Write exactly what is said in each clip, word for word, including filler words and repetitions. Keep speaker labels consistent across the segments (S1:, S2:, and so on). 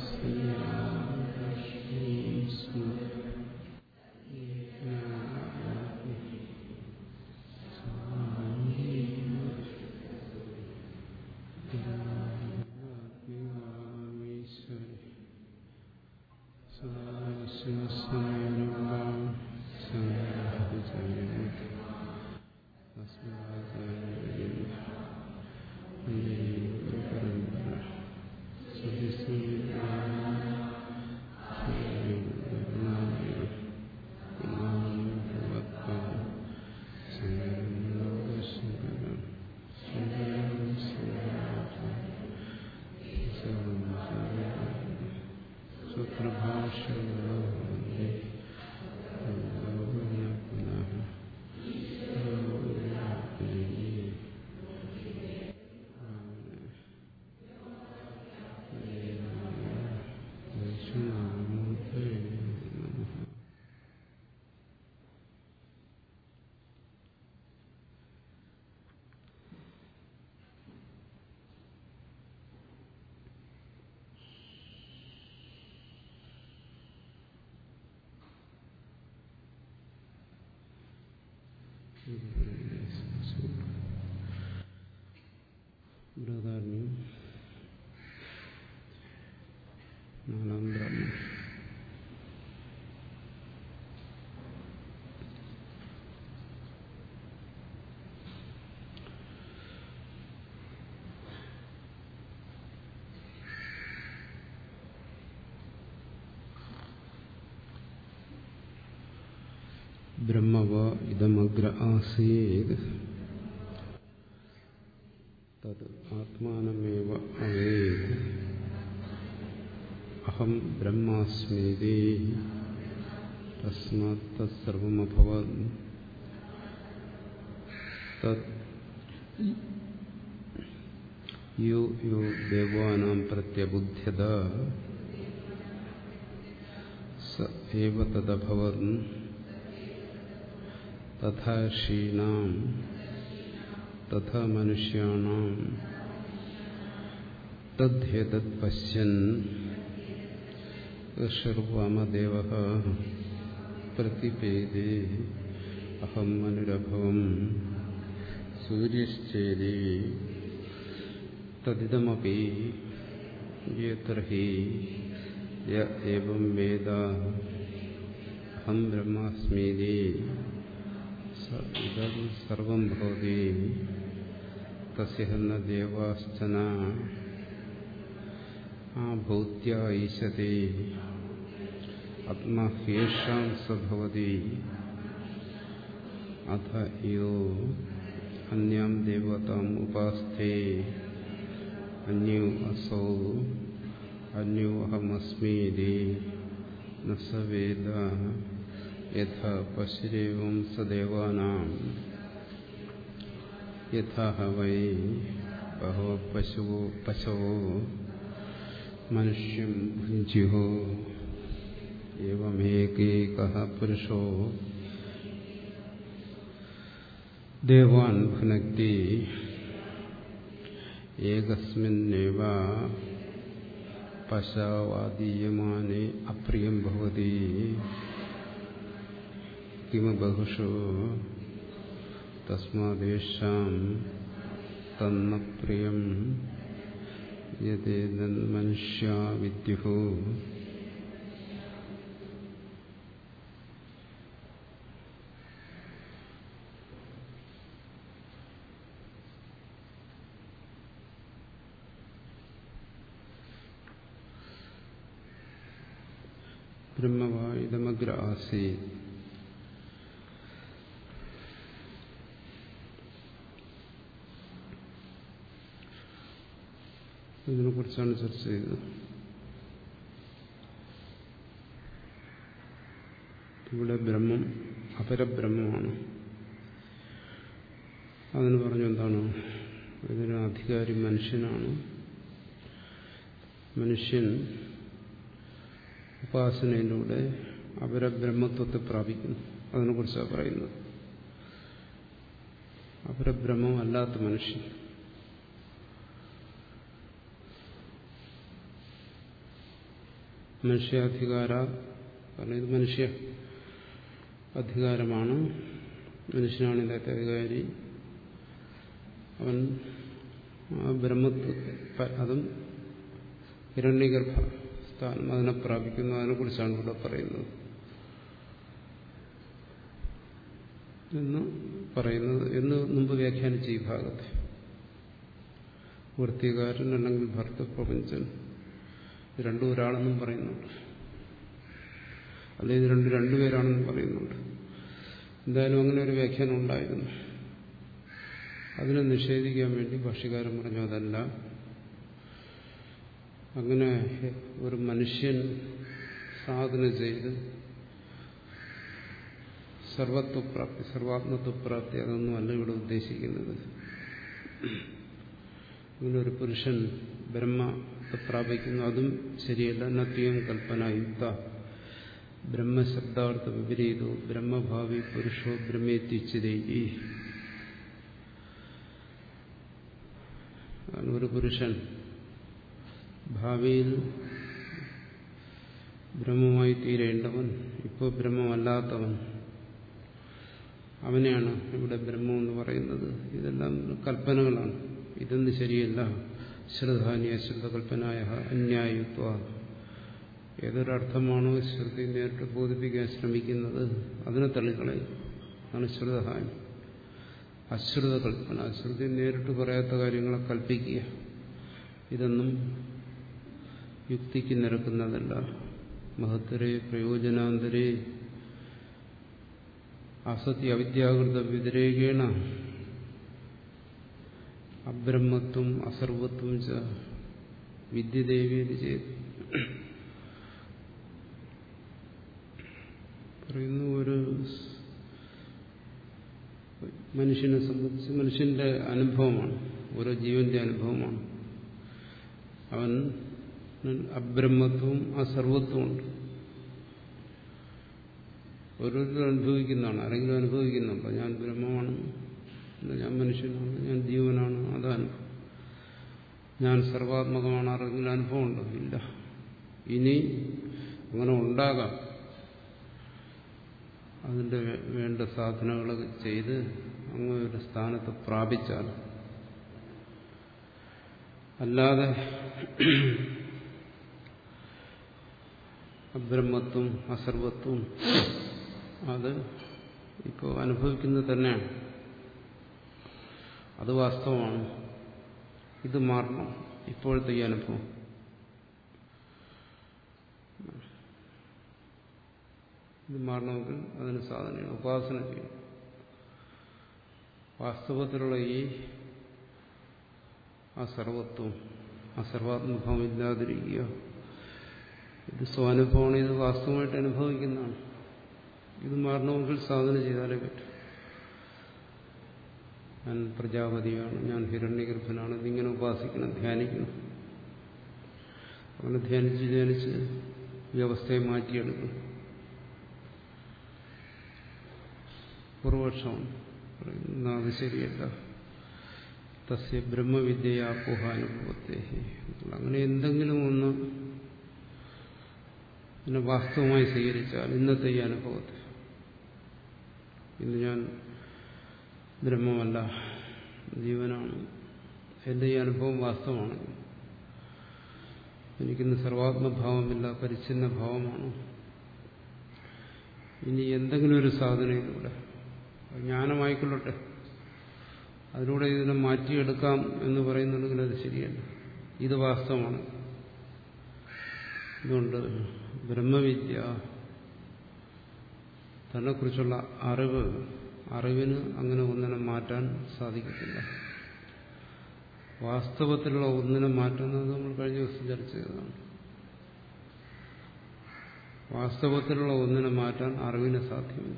S1: ബൃഹദാരണ്യം നാലാം ബ്രാഹ്മണം. ബ്രഹ്മവ ഇദമഗ്ര ആസീത് തത് ആത്മാനമേവ അവേത് അഹം ബ്രഹ്മാസ്മീതി തസ്മാത് തത്സർവമഭവത് തത് യോ യോ ദേവാനാം പ്രത്യബുദ്ധ്യത സ ഏവ തദഭവത് തഥാ ഋഷീണാം തഥാ മനുഷ്യാണാം തദ്ദേതത് പശ്യൻ ഋഷിർവാമദേവഃ പ്രതിപേദേ അഹം മനുരഭവം സൂര്യശ്ചേതി തദിദമപി യേതർഹി യ ഏവം വേദ അഹം ബ്രഹ്മാസ്മീതി ഇദം സർവം ഭവതി തസ്യ ന ദേവാശ്ചന ആഭൂത്യ ഈശതി ആത്മാ ഹ്യേഷാം സ ഭവതി അഥ യോ അന്യാം ദേവതാം ഉപാസ്തേ അന്യോ അസൗ അന്യോ അഹമസ്മീതി ന സ വേദ യഥാ പശുരേവം സദേവാനാം യഥാ വൈ ബഹവ പശവോ പശവോ മനുഷ്യം ഭുഞ്ജ്യുഃ ഏവമേകൈകഃ പുരുഷോ ദേവാൻ ഭുനക്തി ഏകസ്മിന്നേവ പശവാദീയമാനേ അപ്രിയം ഭവതി കിമ ബഹുഷോ തസ്മാദേഷാം തന്ന പ്രിയം യതേതൻ മനുഷ്യാ വിദ്യുഃ. ബ്രഹ്മവാ ഇദമഗ്ര ആസീത്. ഇതിനെ കുറിച്ചാണ് ചർച്ച ചെയ്തത്. ഇവിടെ ബ്രഹ്മം അപരബ്രഹ്മമാണ്. അതിന് പറഞ്ഞു എന്താണ്? ഇതിന് അധികാരി മനുഷ്യനാണ്. മനുഷ്യൻ ഉപാസനയിലൂടെ അപരബ്രഹ്മത്വത്തെ പ്രാപിക്കുന്നു. അതിനെക്കുറിച്ചാണ് പറയുന്നത്. അപരബ്രഹ്മം അല്ലാത്ത മനുഷ്യൻ മനുഷ്യാധികാര, കാരണം ഇത് മനുഷ്യ അധികാരമാണ്, മനുഷ്യനാണ് ഇതിൻ്റെ അധികാരി. അവൻ ആ ബ്രഹ്മത്വ, അതും ഹിരണ്യഗർഭ സ്ഥാനം അതിനെ പ്രാപിക്കുന്നു. അതിനെക്കുറിച്ചാണ് ഇവിടെ പറയുന്നത് എന്ന് പറയുന്നത് എന്ന് മുമ്പ് വ്യാഖ്യാനിച്ച ഈ ഭാഗത്തെ. വൃത്തികാരൻ അല്ലെങ്കിൽ ഭർത്തൃപ്രപഞ്ചൻ രണ്ടും ഒരാളെന്നും പറയുന്നുണ്ട്, അല്ലെങ്കിൽ ഇത് രണ്ട് രണ്ടുപേരാണെന്നും പറയുന്നുണ്ട്. എന്തായാലും അങ്ങനെ ഒരു വ്യാഖ്യാനം ഉണ്ടായിരുന്നു. അതിനെ നിഷേധിക്കാൻ വേണ്ടി ഭാഷ്യകാരൻ പറഞ്ഞു അതല്ല, അങ്ങനെ ഒരു മനുഷ്യൻ സാധന ചെയ്ത് സർവത്വപ്രാപ്തി, സർവാത്മത്വപ്രാപ്തി അതൊന്നുമല്ല ഇവിടെ ഉദ്ദേശിക്കുന്നത്. ഇങ്ങനെ ഒരു പുരുഷൻ ബ്രഹ്മത്തെ പ്രാപിക്കുന്നു, അതും ശരിയല്ല. നത്യം കൽപ്പനായുക്ത ബ്രഹ്മശബ്ദാർത്ഥ വിപരീതോ ബ്രഹ്മഭാവി പുരുഷോ ബ്രഹ്മേത്യുച്യതേ. ഒരു പുരുഷൻ ഭാവിയിൽ ബ്രഹ്മമായി തീരേണ്ടവൻ, ഇപ്പോൾ ബ്രഹ്മമല്ലാത്തവൻ, അവനെയാണ് ഇവിടെ ബ്രഹ്മം എന്ന് പറയുന്നത്. ഇതെല്ലാം കൽപ്പനകളാണ്, ഇതൊന്നും ശരിയല്ല. ശ്രുതാനി അശ്രുത കൽപ്പനായ അന്യായുത്വ, ഏതൊരർത്ഥമാണോ ശ്രുതി നേരിട്ട് ബോധിപ്പിക്കാൻ ശ്രമിക്കുന്നത് അതിനെ തള്ളിക്കളയും. അതാണ് ശ്രുതഹാനി. അശ്രുത കൽപ്പന, ശ്രുതി നേരിട്ട് പറയാത്ത കാര്യങ്ങളെ കൽപ്പിക്കുക, ഇതൊന്നും യുക്തിക്ക് നിരക്കുന്നതല്ല. മഹത്തരേ പ്രയോജനാന്തരേ അസത്യ അവിദ്യാകൃത വ്യതിരേകേണ അബ്രഹ്മത്വം അസർവത്വം ച വിദ്യദേവേതി ചെയ്ത് പറയുന്നു. ഒരു മനുഷ്യനെ സംബന്ധിച്ച് മനുഷ്യന്റെ അനുഭവമാണ്, ഓരോ ജീവന്റെ അനുഭവമാണ്. അവൻ അബ്രഹ്മത്വവും അസർവത്വമുണ്ട്. ഓരോരുത്തരും അനുഭവിക്കുന്നതാണ്. ആരെങ്കിലും അനുഭവിക്കുന്നുണ്ടോ ഞാൻ ബ്രഹ്മമാണ്, ഞാൻ മനുഷ്യനാണ്, ഞാൻ ജീവനാണ്, അതാണ് ഞാൻ സർവാത്മകമാണ്? ആരെങ്കിലും അനുഭവമുണ്ടോ? ഇല്ല. ഇനി അങ്ങനെ ഉണ്ടാകാം, അതിൻ്റെ വേണ്ട സാധനങ്ങളൊക്കെ ചെയ്ത് അങ്ങ് ഒരു സ്ഥാനത്ത് പ്രാപിച്ചാൽ. അല്ലാതെ അബ്രഹ്മത്വം അസർവത്വം അത് ഇപ്പോൾ അനുഭവിക്കുന്നത് തന്നെയാണ്, അത് വാസ്തവമാണ്. ഇത് മാറണം, ഇപ്പോഴത്തെ ഈ അനുഭവം. ഇത് മാറണമെങ്കിൽ അതിന് സാധനയാണ്, ഉപാസന ചെയ്യണം. വാസ്തവത്തിലുള്ള ഈ അസർവത്വം അസർവാത്മഭാവം ഇല്ലാതിരിക്കുക, ഇത് സ്വാനുഭവമാണ്, ഇത് വാസ്തവമായിട്ട് അനുഭവിക്കുന്നതാണ്. ഇത് മാറണമെങ്കിൽ സാധന ചെയ്താലേ പറ്റും. ഞാൻ പ്രജാപതിയാണ്, ഞാൻ ഹിരണ്യഗർഭനാണ്, ഇതിങ്ങനെ ഉപാസിക്കണം, ധ്യാനിക്കണം. അങ്ങനെ ധ്യാനിച്ച് ധ്യാനിച്ച് ഈ അവസ്ഥയെ മാറ്റിയെടുക്കും. പൂർവപക്ഷമാണ് പറയുന്നത് അത് ശരിയല്ല. തസ്യ ബ്രഹ്മവിദ്യയാപോഹാനുഭവത്തെ, അങ്ങനെ എന്തെങ്കിലും ഒന്ന് പിന്നെ വാസ്തവമായി സ്വീകരിച്ചാൽ ഇന്നത്തെ ഈ അനുഭവത്തെ, ഇന്ന് ഞാൻ ബ്രഹ്മമല്ല ജീവനാണ്, എൻ്റെ ഈ അനുഭവം വാസ്തവമാണ്, എനിക്കിന്ന് സർവാത്മഭാവമില്ല, പരിച്ഛിന്ന ഭാവമാണ്. ഇനി എന്തെങ്കിലും ഒരു സാധനയിലൂടെ, ജ്ഞാനമായിക്കൊള്ളട്ടെ, അതിലൂടെ ഇതിനെ മാറ്റിയെടുക്കാം എന്ന് പറയുന്നുണ്ടെങ്കിൽ അത് ശരിയല്ല, ഇത് വാസ്തവമാണ്. അതുകൊണ്ട് ബ്രഹ്മവിദ്യ തന്നെക്കുറിച്ചുള്ള അറിവ്, അറിവിന് അങ്ങനെ ഒന്നിനെ മാറ്റാൻ സാധിക്കത്തില്ല. വാസ്തവത്തിലുള്ള ഒന്നിനെ മാറ്റുന്നത് നമ്മൾ കഴിഞ്ഞ ദിവസം ചർച്ച ചെയ്തതാണ്. വാസ്തവത്തിലുള്ള ഒന്നിനെ മാറ്റാൻ അറിവിന് സാധ്യമല്ല.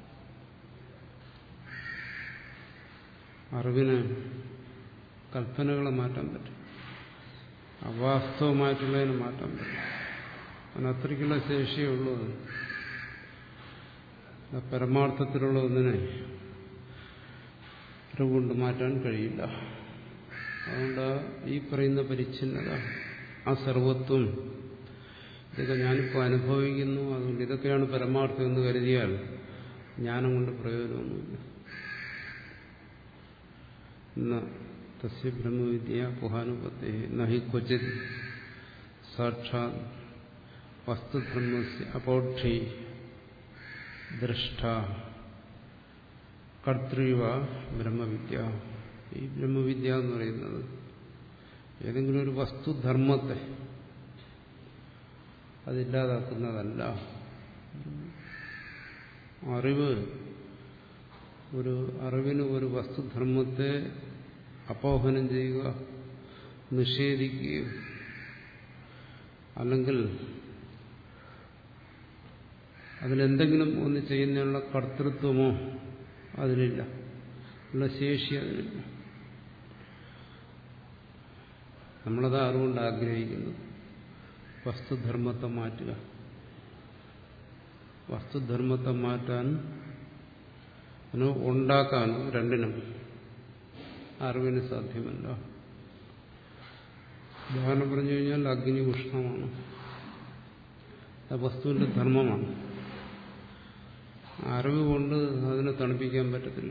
S1: അറിവിന് കൽപ്പനകളെ മാറ്റാൻ പറ്റും, അവാസ്തവമായിട്ടുള്ളതിനെ മാറ്റാൻ പറ്റും. അതിന് അത്രയ്ക്കുള്ള ശേഷിയേ ഉള്ളൂ. അത് പരമാർത്ഥത്തിലുള്ള ഒന്നിനെ അറിവുകൊണ്ട് മാറ്റാൻ കഴിയില്ല. അതുകൊണ്ട് ഈ പറയുന്ന പരിച്ഛിന്നത, ആ സർവത്വം ഇതൊക്കെ ഞാനിപ്പോൾ അനുഭവിക്കുന്നു, അതുകൊണ്ട് ഇതൊക്കെയാണ് പരമാർത്ഥം എന്ന് കരുതിയാൽ ജ്ഞാനം കൊണ്ട് പ്രയോജനമൊന്നുമില്ല. എന്ന തസ്യ ബ്രഹ്മവിദ്യ പുഹാനുപത്തേ നഹി ക്വചിത് സാക്ഷാത് വസ്തുധർമ്മസ്യ അപൗക്ഷി ദ്രഷ്ട കർത്തൃവ ബ്രഹ്മവിദ്യ. ഈ ബ്രഹ്മവിദ്യ എന്ന് പറയുന്നത് ഏതെങ്കിലും ഒരു വസ്തുധർമ്മത്തെ അതില്ലാതാക്കുന്നതല്ല. അറിവ് ഒരു അറിവിന് ഒരു വസ്തുധർമ്മത്തെ അപോഹനം ചെയ്യുക, നിഷേധിക്കുകയോ അല്ലെങ്കിൽ അതിലെന്തെങ്കിലും ഒന്ന് ചെയ്യുന്നതിനുള്ള കർത്തൃത്വമോ അതിലില്ല, ഉള്ള ശേഷി അതിലില്ല. നമ്മളത് അറിവുകൊണ്ട് ആഗ്രഹിക്കുന്നു വസ്തുധർമ്മത്തെ മാറ്റുക. വസ്തുധർമ്മത്തെ മാറ്റാൻ അതിനോ ഉണ്ടാക്കാനോ രണ്ടിനും അറിവിന് സാധ്യമല്ല. ഉദാഹരണം പറഞ്ഞു കഴിഞ്ഞാൽ അഗ്നി ഉഷ്ണമാണ്, അത് വസ്തുവിന്റെ ധർമ്മമാണ്. അറിവ് കൊണ്ട് അതിനെ തണുപ്പിക്കാൻ പറ്റത്തില്ല.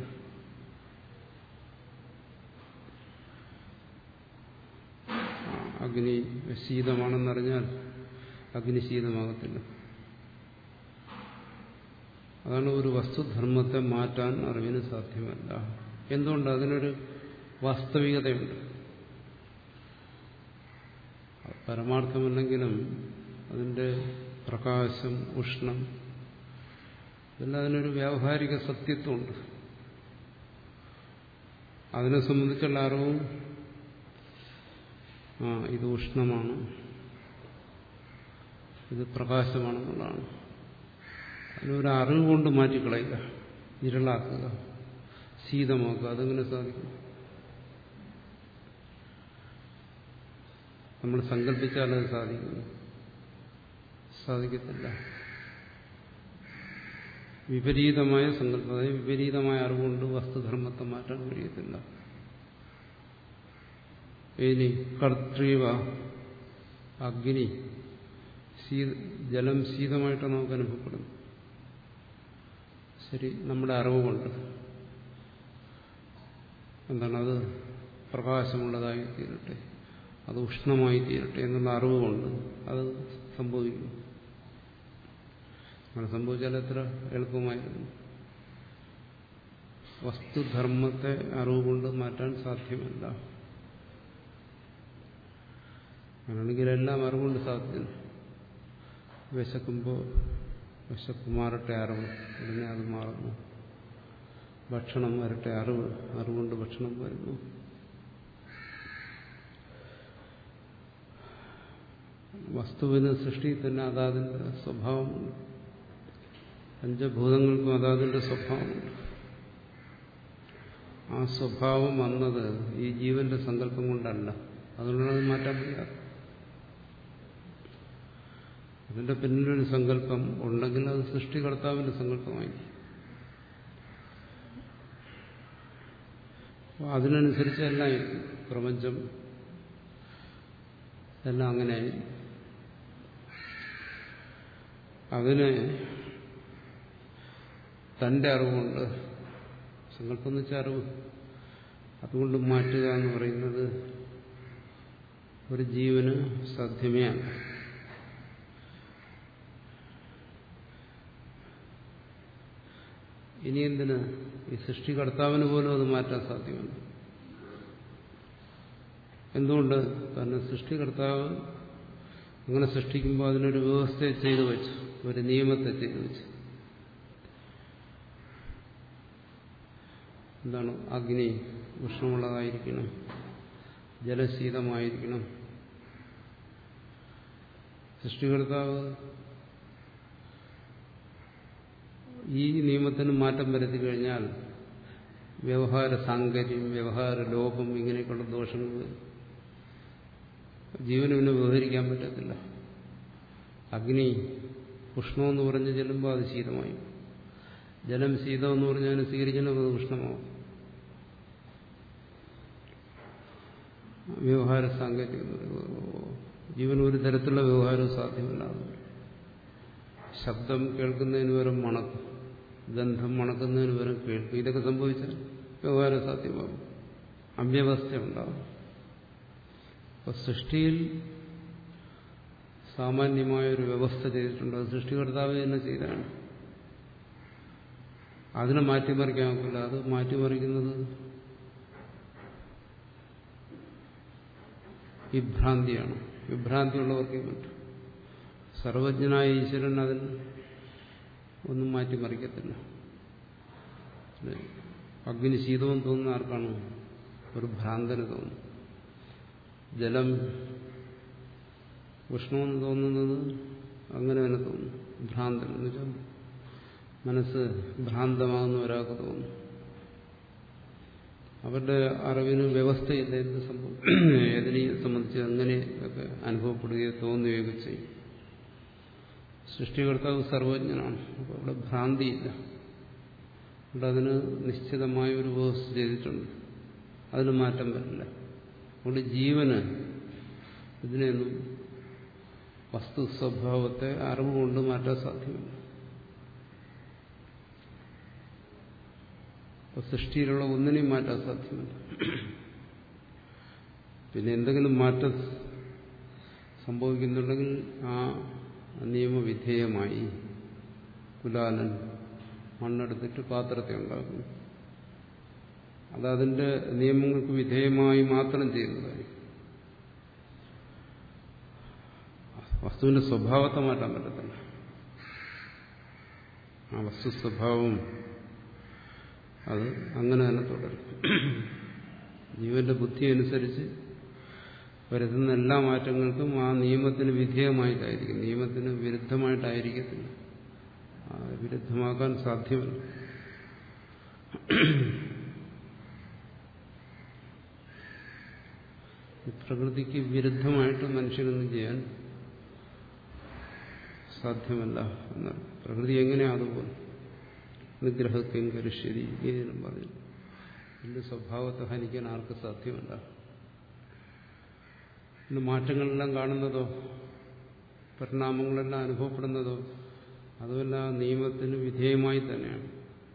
S1: അഗ്നി ശീതമാണെന്നറിഞ്ഞാൽ അഗ്നി ശീതമാകത്തില്ല. അതാണ് ഒരു വസ്തുധർമ്മത്തെ മാറ്റാൻ അറിവിന് സാധ്യമല്ല. എന്തുകൊണ്ട്? അതിനൊരു വാസ്തവികതയുണ്ട്. പരമാർത്ഥമല്ലെങ്കിലും അതിൻ്റെ പ്രകാശം, ഉഷ്ണം, ഇതെല്ലാം അതിനൊരു വ്യാവഹാരിക സത്യത്വമുണ്ട്. അതിനെ സംബന്ധിച്ചുള്ള അറിവും ആ ഇത് ഉഷ്ണമാണ്, ഇത് പ്രകാശമാണെന്നുള്ളതാണ്. അതിനൊരു അറിവ് കൊണ്ട് മാറ്റിക്കളയുക, ഇരുളാക്കുക, ശീതമാക്കുക. അതെങ്ങനെ സാധിക്കും? നമ്മൾ സങ്കല്പിച്ചാലത് സാധിക്കുന്നു, സാധിക്കത്തില്ല. വിപരീതമായ സങ്കല്പം, അതായത് വിപരീതമായ അറിവുകൊണ്ട് വസ്തുധർമ്മത്തെ മാറ്റാൻ കഴിയത്തില്ല. ഇനി കർത്തൃവ അഗ്നി, ജലം ശീതമായിട്ട് നമുക്ക് അനുഭവപ്പെടുന്നു. ശരി, നമ്മുടെ അറിവുകൊണ്ട് എന്താണ് അത് പ്രകാശമുള്ളതായി തീരട്ടെ, അത് ഉഷ്ണമായി തീരട്ടെ എന്നുള്ള അറിവുകൊണ്ട് അത് സംഭവിക്കും. അങ്ങനെ സംഭവിച്ചാൽ എത്ര എളുപ്പമായിരുന്നു. വസ്തുധർമ്മത്തെ അറിവുകൊണ്ട് മാറ്റാൻ സാധ്യമല്ല. അങ്ങനെയാണെങ്കിൽ എല്ലാം അറിവുകൊണ്ട് സാധ്യം. വിശക്കുമ്പോൾ വിശപ്പ് മാറട്ടെ, അറിവ്, ഉടനെ അത് മാറുന്നു. ഭക്ഷണം വരട്ടെ, അറിവ്, അറിവുകൊണ്ട് ഭക്ഷണം വരുന്നു. വസ്തുവിന് സൃഷ്ടിയിൽ തന്നെ അതാതിൻ്റെ സ്വഭാവമുണ്ട്. പഞ്ചഭൂതങ്ങൾക്കും അതാതിൻ്റെ സ്വഭാവമുണ്ട്. ആ സ്വഭാവം വന്നത് ഈ ജീവന്റെ സങ്കല്പം കൊണ്ടല്ല. അതുകൊണ്ടാണ് അത് മാറ്റാൻ കഴിയാത്തത്. അതിന്റെ പിന്നിലൊരു സങ്കല്പം ഉണ്ടെങ്കിൽ അത് സൃഷ്ടികർത്താവിന്റെ സങ്കല്പമായി. അതിനനുസരിച്ച് എല്ലാം പ്രപഞ്ചം എല്ലാം അങ്ങനെയായി. അതിനെ തന്റെ അറിവുകൊണ്ട്, സങ്കല്പം എന്ന് വെച്ചാൽ അറിവ്, അതുകൊണ്ട് മാറ്റുക എന്ന് പറയുന്നത് ഒരു ജീവന് സാധ്യമേ അല്ല. ഇനി എന്തിന് ഈ സൃഷ്ടികർത്താവിന് പോലും അത് മാറ്റാൻ സാധ്യമല്ല. എന്തുകൊണ്ട്? കാരണം സൃഷ്ടികർത്താവ് അങ്ങനെ സൃഷ്ടിക്കുമ്പോൾ അതിനൊരു വ്യവസ്ഥയെ ചെയ്തു വെച്ചു, ഒരു നിയമത്തെ ചെയ്തു വെച്ചു. എന്താണ്? അഗ്നി ഉഷ്ണമുള്ളതായിരിക്കണം, ജലശീതമായിരിക്കണം. സൃഷ്ടികർത്താവ് ഈ നിയമത്തിന് മാറ്റം വരുത്തി കഴിഞ്ഞാൽ വ്യവഹാര സാങ്കര്യം, വ്യവഹാര ലോപം, ഇങ്ങനെയൊക്കെയുള്ള ദോഷങ്ങൾ വരും. ജീവന് പിന്നെ വ്യവഹരിക്കാൻ പറ്റത്തില്ല. അഗ്നി ഉഷ്ണമെന്ന് പറഞ്ഞ് ചെല്ലുമ്പോൾ അത് ശീതമായി, ജലം ശീതമെന്ന് പറഞ്ഞ് അതിനെ സ്വീകരിച്ചാലും അത് ഉഷ്ണമാവും. വ്യവഹാര സാങ്കര്യം ജീവൻ ഒരു തരത്തിലുള്ള വ്യവഹാരവും സാധ്യമല്ല. ശബ്ദം കേൾക്കുന്നതിന് പകരം മണക്കും, ഗന്ധം മണക്കുന്നതിന് പകരം കേൾക്കും. ഇതൊക്കെ സംഭവിച്ചാൽ വ്യവഹാരം സാധ്യമാകും, അവ്യവസ്ഥ ഉണ്ടാകും. അപ്പോൾ സൃഷ്ടിയിൽ സാമാന്യമായൊരു വ്യവസ്ഥ ചെയ്തിട്ടുണ്ട്. അത് സൃഷ്ടികർത്താവ് തന്നെ ചെയ്താണ്. അതിനെ മാറ്റിമറിക്കാൻ നോക്കില്ല. അത് മാറ്റിമറിക്കുന്നത് വിഭ്രാന്തിയാണ്. വിഭ്രാന്തിയുള്ളവർക്കേ പറ്റും. സർവജ്ഞനായ ഈശ്വരൻ അതിന് ഒന്നും മാറ്റിമറിക്കത്തില്ല. അഗ്നി ശീതവും തോന്നുന്ന ആർക്കാണ്? ഒരു ഭ്രാന്തന് തോന്നും. ജലം ഉഷ്ണമെന്ന് തോന്നുന്നത് അങ്ങനെ തന്നെ തോന്നും. ഭ്രാന്തൻ എന്ന് വെച്ചാൽ മനസ്സ് ഭ്രാന്തമാകുന്ന ഒരാൾക്ക് തോന്നും. അവരുടെ അറിവിന് വ്യവസ്ഥയില്ല. എന്ത് സംഭവം ഏതിനെ സംബന്ധിച്ച് അങ്ങനെയൊക്കെ അനുഭവപ്പെടുകയോ തോന്നുകയൊക്കെ ചെയ്യും. സൃഷ്ടികർത്താവ് സർവജ്ഞനാണ്. അപ്പോൾ അവിടെ ഭ്രാന്തിയില്ല. അവിടെ അതിന് നിശ്ചിതമായ ഒരു വ്യവസ്ഥ ചെയ്തിട്ടുണ്ട്. അതിന് മാറ്റം വരില്ല. അതുകൊണ്ട് ജീവന് ഇതിനെയൊന്നും വസ്തു സ്വഭാവത്തെ അറിവുകൊണ്ട് മാറ്റാൻ സാധ്യമല്ല. അപ്പോൾ സൃഷ്ടിയിലുള്ള ഒന്നിനെയും മാറ്റാൻ സാധ്യമല്ല. പിന്നെ എന്തെങ്കിലും മാറ്റം സംഭവിക്കുന്നുണ്ടെങ്കിൽ ആ നിയമവിധേയമായി കുലാലൻ മണ്ണെടുത്തിട്ട് പാത്രത്തെ ഉണ്ടാക്കുന്നു. അതതിൻ്റെ നിയമങ്ങൾക്ക് വിധേയമായി മാത്രം ചെയ്യുന്ന കാര്യം. വസ്തുവിന്റെ സ്വഭാവത്തെ മാറ്റാൻ പറ്റത്തില്ല. ആ വസ്തു സ്വഭാവം അത് അങ്ങനെ തന്നെ തുടരും. ജീവന്റെ ബുദ്ധി അനുസരിച്ച് വരുത്തുന്ന എല്ലാ മാറ്റങ്ങൾക്കും ആ നിയമത്തിന് വിധേയമായിട്ടായിരിക്കും, നിയമത്തിന് വിരുദ്ധമായിട്ടായിരിക്കത്തില്ല. വിരുദ്ധമാക്കാൻ സാധ്യമല്ല. പ്രകൃതിക്ക് വിരുദ്ധമായിട്ട് മനുഷ്യനൊന്നും ചെയ്യാൻ സാധ്യമല്ല എന്നാണ്. പ്രകൃതി എങ്ങനെയാണ് അതുപോലെ നിഗ്രഹത്തെയും കരിശ്ശേരി ഗീതയിലും പറഞ്ഞു. എന്റെ സ്വഭാവത്തെ ഹനിക്കാൻ ആർക്ക് സാധ്യമല്ല. പിന്നെ മാറ്റങ്ങളെല്ലാം കാണുന്നതോ പരിണാമങ്ങളെല്ലാം അനുഭവപ്പെടുന്നതോ അതുമെല്ലാം നിയമത്തിന് വിധേയമായി തന്നെയാണ്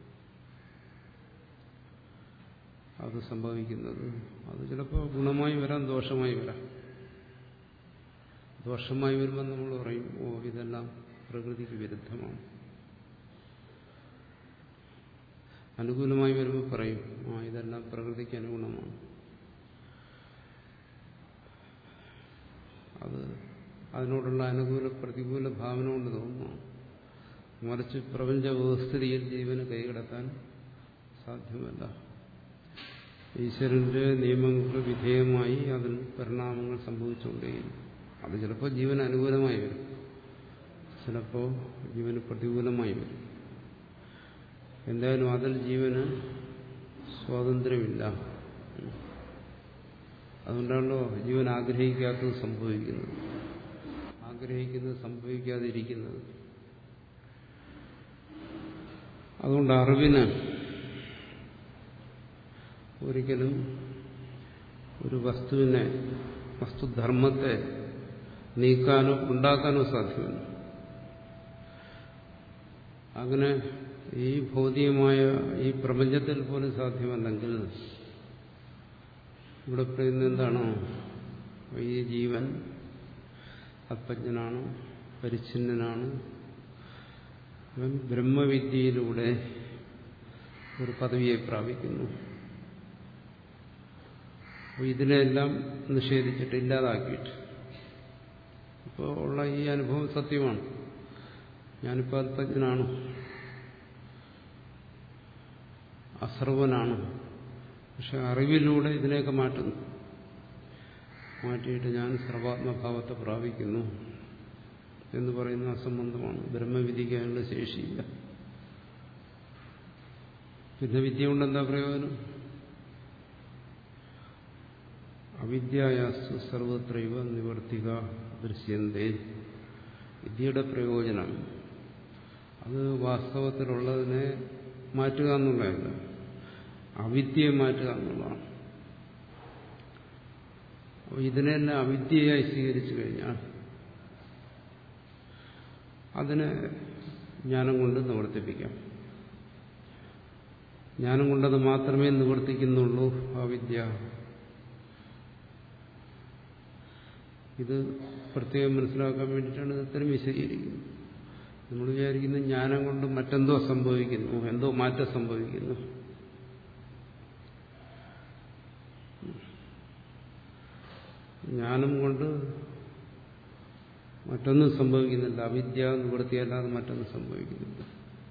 S1: അത് സംഭവിക്കുന്നത്. അത് ചിലപ്പോൾ ഗുണമായി വരാം, ദോഷമായി വരാം. ദോഷമായി വരുമ്പോൾ നമ്മൾ പറയും, ഓ ഇതെല്ലാം പ്രകൃതിക്ക് വിരുദ്ധമാണ്. അനുകൂലമായി വരുമ്പോൾ പറയും, ആ ഇതെല്ലാം പ്രകൃതിക്ക് അനുഗുണമാണ്. അത് അതിനോടുള്ള അനുകൂല പ്രതികൂല ഭാവന കൊണ്ട് തോന്നുന്നു. മറിച്ച് പ്രപഞ്ച വ്യവസ്ഥിതിയിൽ ജീവന് കൈകടത്താൻ സാധ്യമല്ല. ഈശ്വരന്റെ നിയമങ്ങൾക്ക് വിധേയമായി അതിൽ പരിണാമങ്ങൾ സംഭവിച്ചുകൊണ്ടേയിരിക്കും. അത് ചിലപ്പോൾ ജീവന് അനുകൂലമായി വരും, ചിലപ്പോൾ ജീവന് പ്രതികൂലമായി വരും. എന്തായാലും അതിൽ ജീവന് സ്വാതന്ത്ര്യമില്ല. അതുകൊണ്ടാണല്ലോ ജീവൻ ആഗ്രഹിക്കാത്തത് സംഭവിക്കുന്നത്, ആഗ്രഹിക്കുന്നത് സംഭവിക്കാതിരിക്കുന്നത്. അതുകൊണ്ട് അറിവിന് ഒരിക്കലും ഒരു വസ്തുവിനെ, വസ്തുധർമ്മത്തെ നീക്കാനോ ഉണ്ടാക്കാനോ സാധ്യമല്ല. അങ്ങനെ ഈ ഭൗതികമായ ഈ പ്രപഞ്ചത്തിൽ പോലും സാധ്യമല്ലെങ്കിൽ ഇവിടെ പറയുന്നത് എന്താണോ, ഈ ജീവൻ ആത്മജ്ഞനാണ്, പരിച്ഛിന്നനാണ്. അവൻ ബ്രഹ്മവിദ്യയിലൂടെ ഒരു പദവിയെ പ്രാപിക്കുന്നു. അപ്പോൾ ഇതിനെല്ലാം നിഷേധിച്ചിട്ട് ഇല്ലാതാക്കിയിട്ട് ഇപ്പോൾ ഉള്ള ഈ അനുഭവം സത്യമാണ്. ഞാനിപ്പോൾ ആത്മജ്ഞനാണ്, അസർവനാണ്. പക്ഷെ അറിവിലൂടെ ഇതിനെയൊക്കെ മാറ്റുന്നു. മാറ്റിയിട്ട് ഞാൻ സർവാത്മഭാവത്തെ പ്രാപിക്കുന്നു എന്ന് പറയുന്ന അസംബന്ധമാണ്. ബ്രഹ്മവിധിക്കാനുള്ള ശേഷിയില്ല. പിന്നെ വിദ്യ കൊണ്ടെന്താ പ്രയോജനം? അവിദ്യായാസ്തു സർവത്രൈവ നിവർത്തിക ദൃശ്യന്തേ. വിദ്യയുടെ പ്രയോജനം അത് വാസ്തവത്തിലുള്ളതിനെ മാറ്റുക എന്നുള്ളതല്ല, അവിദ്യയെ മാറ്റുക എന്നുള്ളതാണ്. ഇതിനെല്ലാം അവിദ്യയായി സ്വീകരിച്ചു കഴിഞ്ഞാൽ അതിനെ ജ്ഞാനം കൊണ്ട് നിവർത്തിപ്പിക്കാം. ജ്ഞാനം കൊണ്ടത് മാത്രമേ നിവർത്തിക്കുന്നുള്ളൂ അവിദ്യ. ഇത് പ്രത്യേകം മനസ്സിലാക്കാൻ വേണ്ടിയിട്ടാണ് ഇത്തരം വിശദീകരിക്കുന്നത്. നമ്മൾ വിചാരിക്കുന്ന ജ്ഞാനം കൊണ്ട് മറ്റെന്തോ സംഭവിക്കുന്നു, എന്തോ മാറ്റം സംഭവിക്കുന്നു. ജ്ഞാനം കൊണ്ട് മറ്റൊന്നും സംഭവിക്കുന്നില്ല. അവിദ്യ നിവൃത്തിയല്ലാതെ മറ്റൊന്നും സംഭവിക്കുന്നില്ല.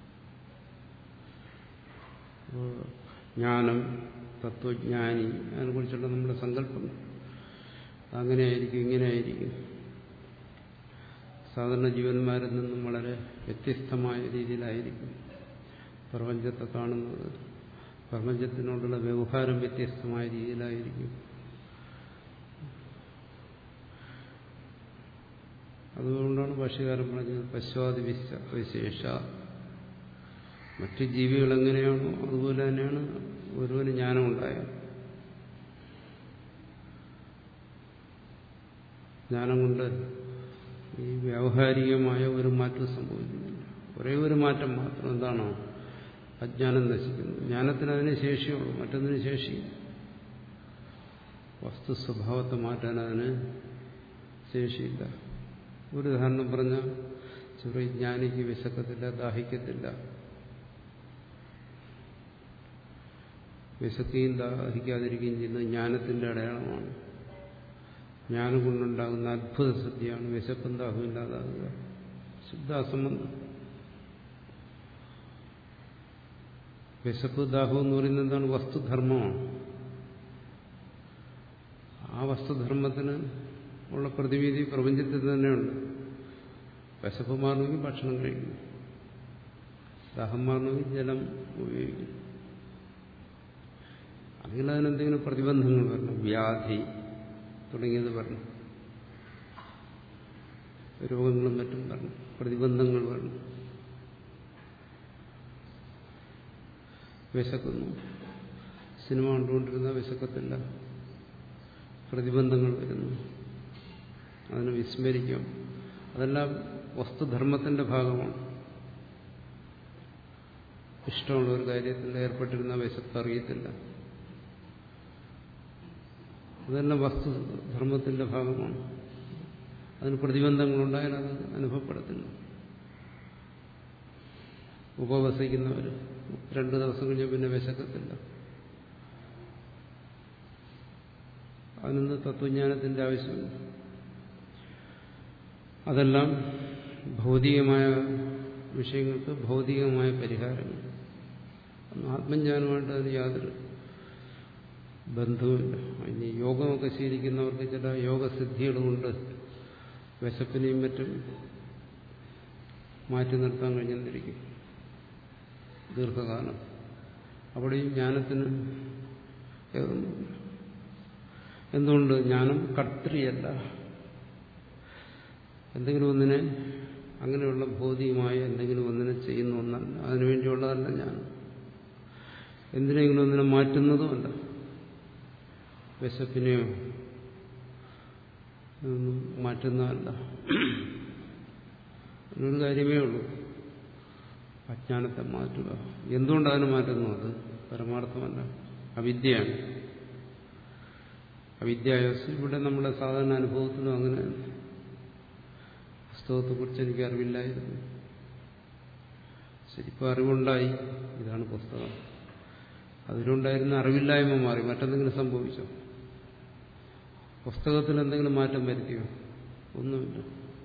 S1: ജ്ഞാനം, തത്വജ്ഞാനി, അതിനെക്കുറിച്ചുള്ള നമ്മുടെ സങ്കല്പം അങ്ങനെയായിരിക്കും, ഇങ്ങനെയായിരിക്കും. സാധാരണ ജീവന്മാരിൽ നിന്നും വളരെ വ്യത്യസ്തമായ രീതിയിലായിരിക്കും പ്രപഞ്ചത്തെ കാണുന്നത്. പ്രപഞ്ചത്തിനോടുള്ള വ്യവഹാരം വ്യത്യസ്തമായ രീതിയിലായിരിക്കും. അതുകൊണ്ടാണ് ഭാഷ്യകാരൻ പറഞ്ഞത് പശ്വാദി വിശേഷ. മറ്റ് ജീവികൾ എങ്ങനെയാണോ അതുപോലെ തന്നെയാണ് ഒരുവന് ജ്ഞാനം ഉണ്ടായത്. ജ്ഞാനം കൊണ്ട് ഈ വ്യാവഹാരികമായ ഒരു മാറ്റം സംഭവിക്കുന്നില്ല. ഒരേ ഒരു മാറ്റം മാത്രം. എന്താണോ? അജ്ഞാനം നശിക്കുന്നു. ജ്ഞാനത്തിന് അതിന് ശേഷിയുള്ളൂ, മറ്റൊന്നിന് ശേഷിയില്ല. വസ്തു സ്വഭാവത്തെ മാറ്റാൻ അതിന് ശേഷിയില്ല. ഒരു ഉദാഹരണം പറഞ്ഞാൽ, ചെറിയ ജ്ഞാനിക്ക് വിശക്കത്തില്ല, ദാഹിക്കത്തില്ല. വിശക്കുകയും ദാഹിക്കാതിരിക്കുകയും ചെയ്യുന്നത് ജ്ഞാനത്തിന്റെ അടയാളമാണ്. ജ്ഞാനം കൊണ്ടുണ്ടാകുന്ന അത്ഭുത സിദ്ധിയാണ് വിശപ്പും ദാഹവും ഇല്ലാതാകുക. ശുദ്ധാസംബന്ധം. വിശപ്പ് ദാഹം എന്ന് പറയുന്നത് എന്താണ്? വസ്തുധർമ്മമാണ്. ആ വസ്തുധർമ്മത്തിന് ഉള്ള പ്രതിവിധി പ്രപഞ്ചത്തിൽ തന്നെയുണ്ട്. വിശപ്പ് മാറണമെങ്കിൽ ഭക്ഷണം കഴിക്കും, ദാഹം മാറണമെങ്കിൽ ജലം ഉപയോഗിക്കും. അല്ലെങ്കിൽ അതിനെന്തെങ്കിലും പ്രതിബന്ധങ്ങൾ വരണം. വ്യാധി തുടങ്ങിയത് വരണം, രോഗങ്ങളും മറ്റും വരണം, പ്രതിബന്ധങ്ങൾ വരണം. വിശക്കുന്നു, സിനിമ കണ്ടുകൊണ്ടിരുന്ന വിശക്കത്തില്ല, പ്രതിബന്ധങ്ങൾ വരുന്നു, അതിന് വിസ്മരിക്കാം. അതെല്ലാം വസ്തുധർമ്മത്തിന്റെ ഭാഗമാണ്. ഇഷ്ടമുള്ള ഒരു കാര്യത്തിൽ ഏർപ്പെട്ടിരുന്ന വിശപ്പ് അറിയത്തില്ല. അതെല്ലാം വസ്തുധർമ്മത്തിന്റെ ഭാഗമാണ്. അതിന് പ്രതിബന്ധങ്ങളുണ്ടായാൽ അത് അനുഭവപ്പെടത്തില്ല. ഉപവസിക്കുന്നവർ രണ്ടു ദിവസം കഴിഞ്ഞാൽ പിന്നെ വിശക്കത്തില്ല. അതിനൊന്ന് തത്വജ്ഞാനത്തിന്റെ ആവശ്യമില്ല. അതെല്ലാം ഭൗതികമായ വിഷയങ്ങൾക്ക് ഭൗതികമായ പരിഹാരങ്ങൾ. ആത്മജ്ഞാനമായിട്ട് അതിന് യാതൊരു ബന്ധവുമില്ല. ഇനി യോഗമൊക്കെ ശീലിക്കുന്നവർക്ക് ചില യോഗസിദ്ധികളുമുണ്ട്. വിശപ്പിനെയും മറ്റും മാറ്റി നിർത്താൻ കഴിഞ്ഞെന്നിരിക്കും ദീർഘകാലം. അവിടെയും ജ്ഞാനത്തിന് ഏതൊന്നുമില്ല. എന്തുകൊണ്ട്? ജ്ഞാനം കർത്തൃയല്ല. എന്തെങ്കിലും ഒന്നിനെ, അങ്ങനെയുള്ള ഭൗതികമായ എന്തെങ്കിലും ഒന്നിനെ ചെയ്യുന്ന ഒന്നല്ല, അതിനുവേണ്ടിയുള്ളതല്ല ജ്ഞാനം. എന്തിനെങ്കിലും ഒന്നിനെ മാറ്റുന്നതുമല്ല. വിശപ്പിനെയോ ഒന്നും മാറ്റുന്നതല്ല. അതിനൊരു കാര്യമേ ഉള്ളൂ, അജ്ഞാനത്തെ മാറ്റുക. എന്തുകൊണ്ടതിനെ മാറ്റുന്നു? അത് പരമാർത്ഥമല്ല, അവിദ്യയാണ്. അവിദ്യായോസ് ഇവിടെ നമ്മുടെ സാധാരണ അനുഭവത്തിലും അങ്ങനെ. പുസ്തകത്തെക്കുറിച്ച് എനിക്ക് അറിവില്ലായിരുന്നു, ശരിക്കും അറിവുണ്ടായി. ഇതാണ് പുസ്തകം. അതിലുണ്ടായിരുന്ന അറിവില്ലായ്മ മാറി. മറ്റെന്തെങ്കിലും സംഭവിച്ചോ? പുസ്തകത്തിൽ എന്തെങ്കിലും മാറ്റം വരുത്തിയോ? ഒന്നുമില്ല.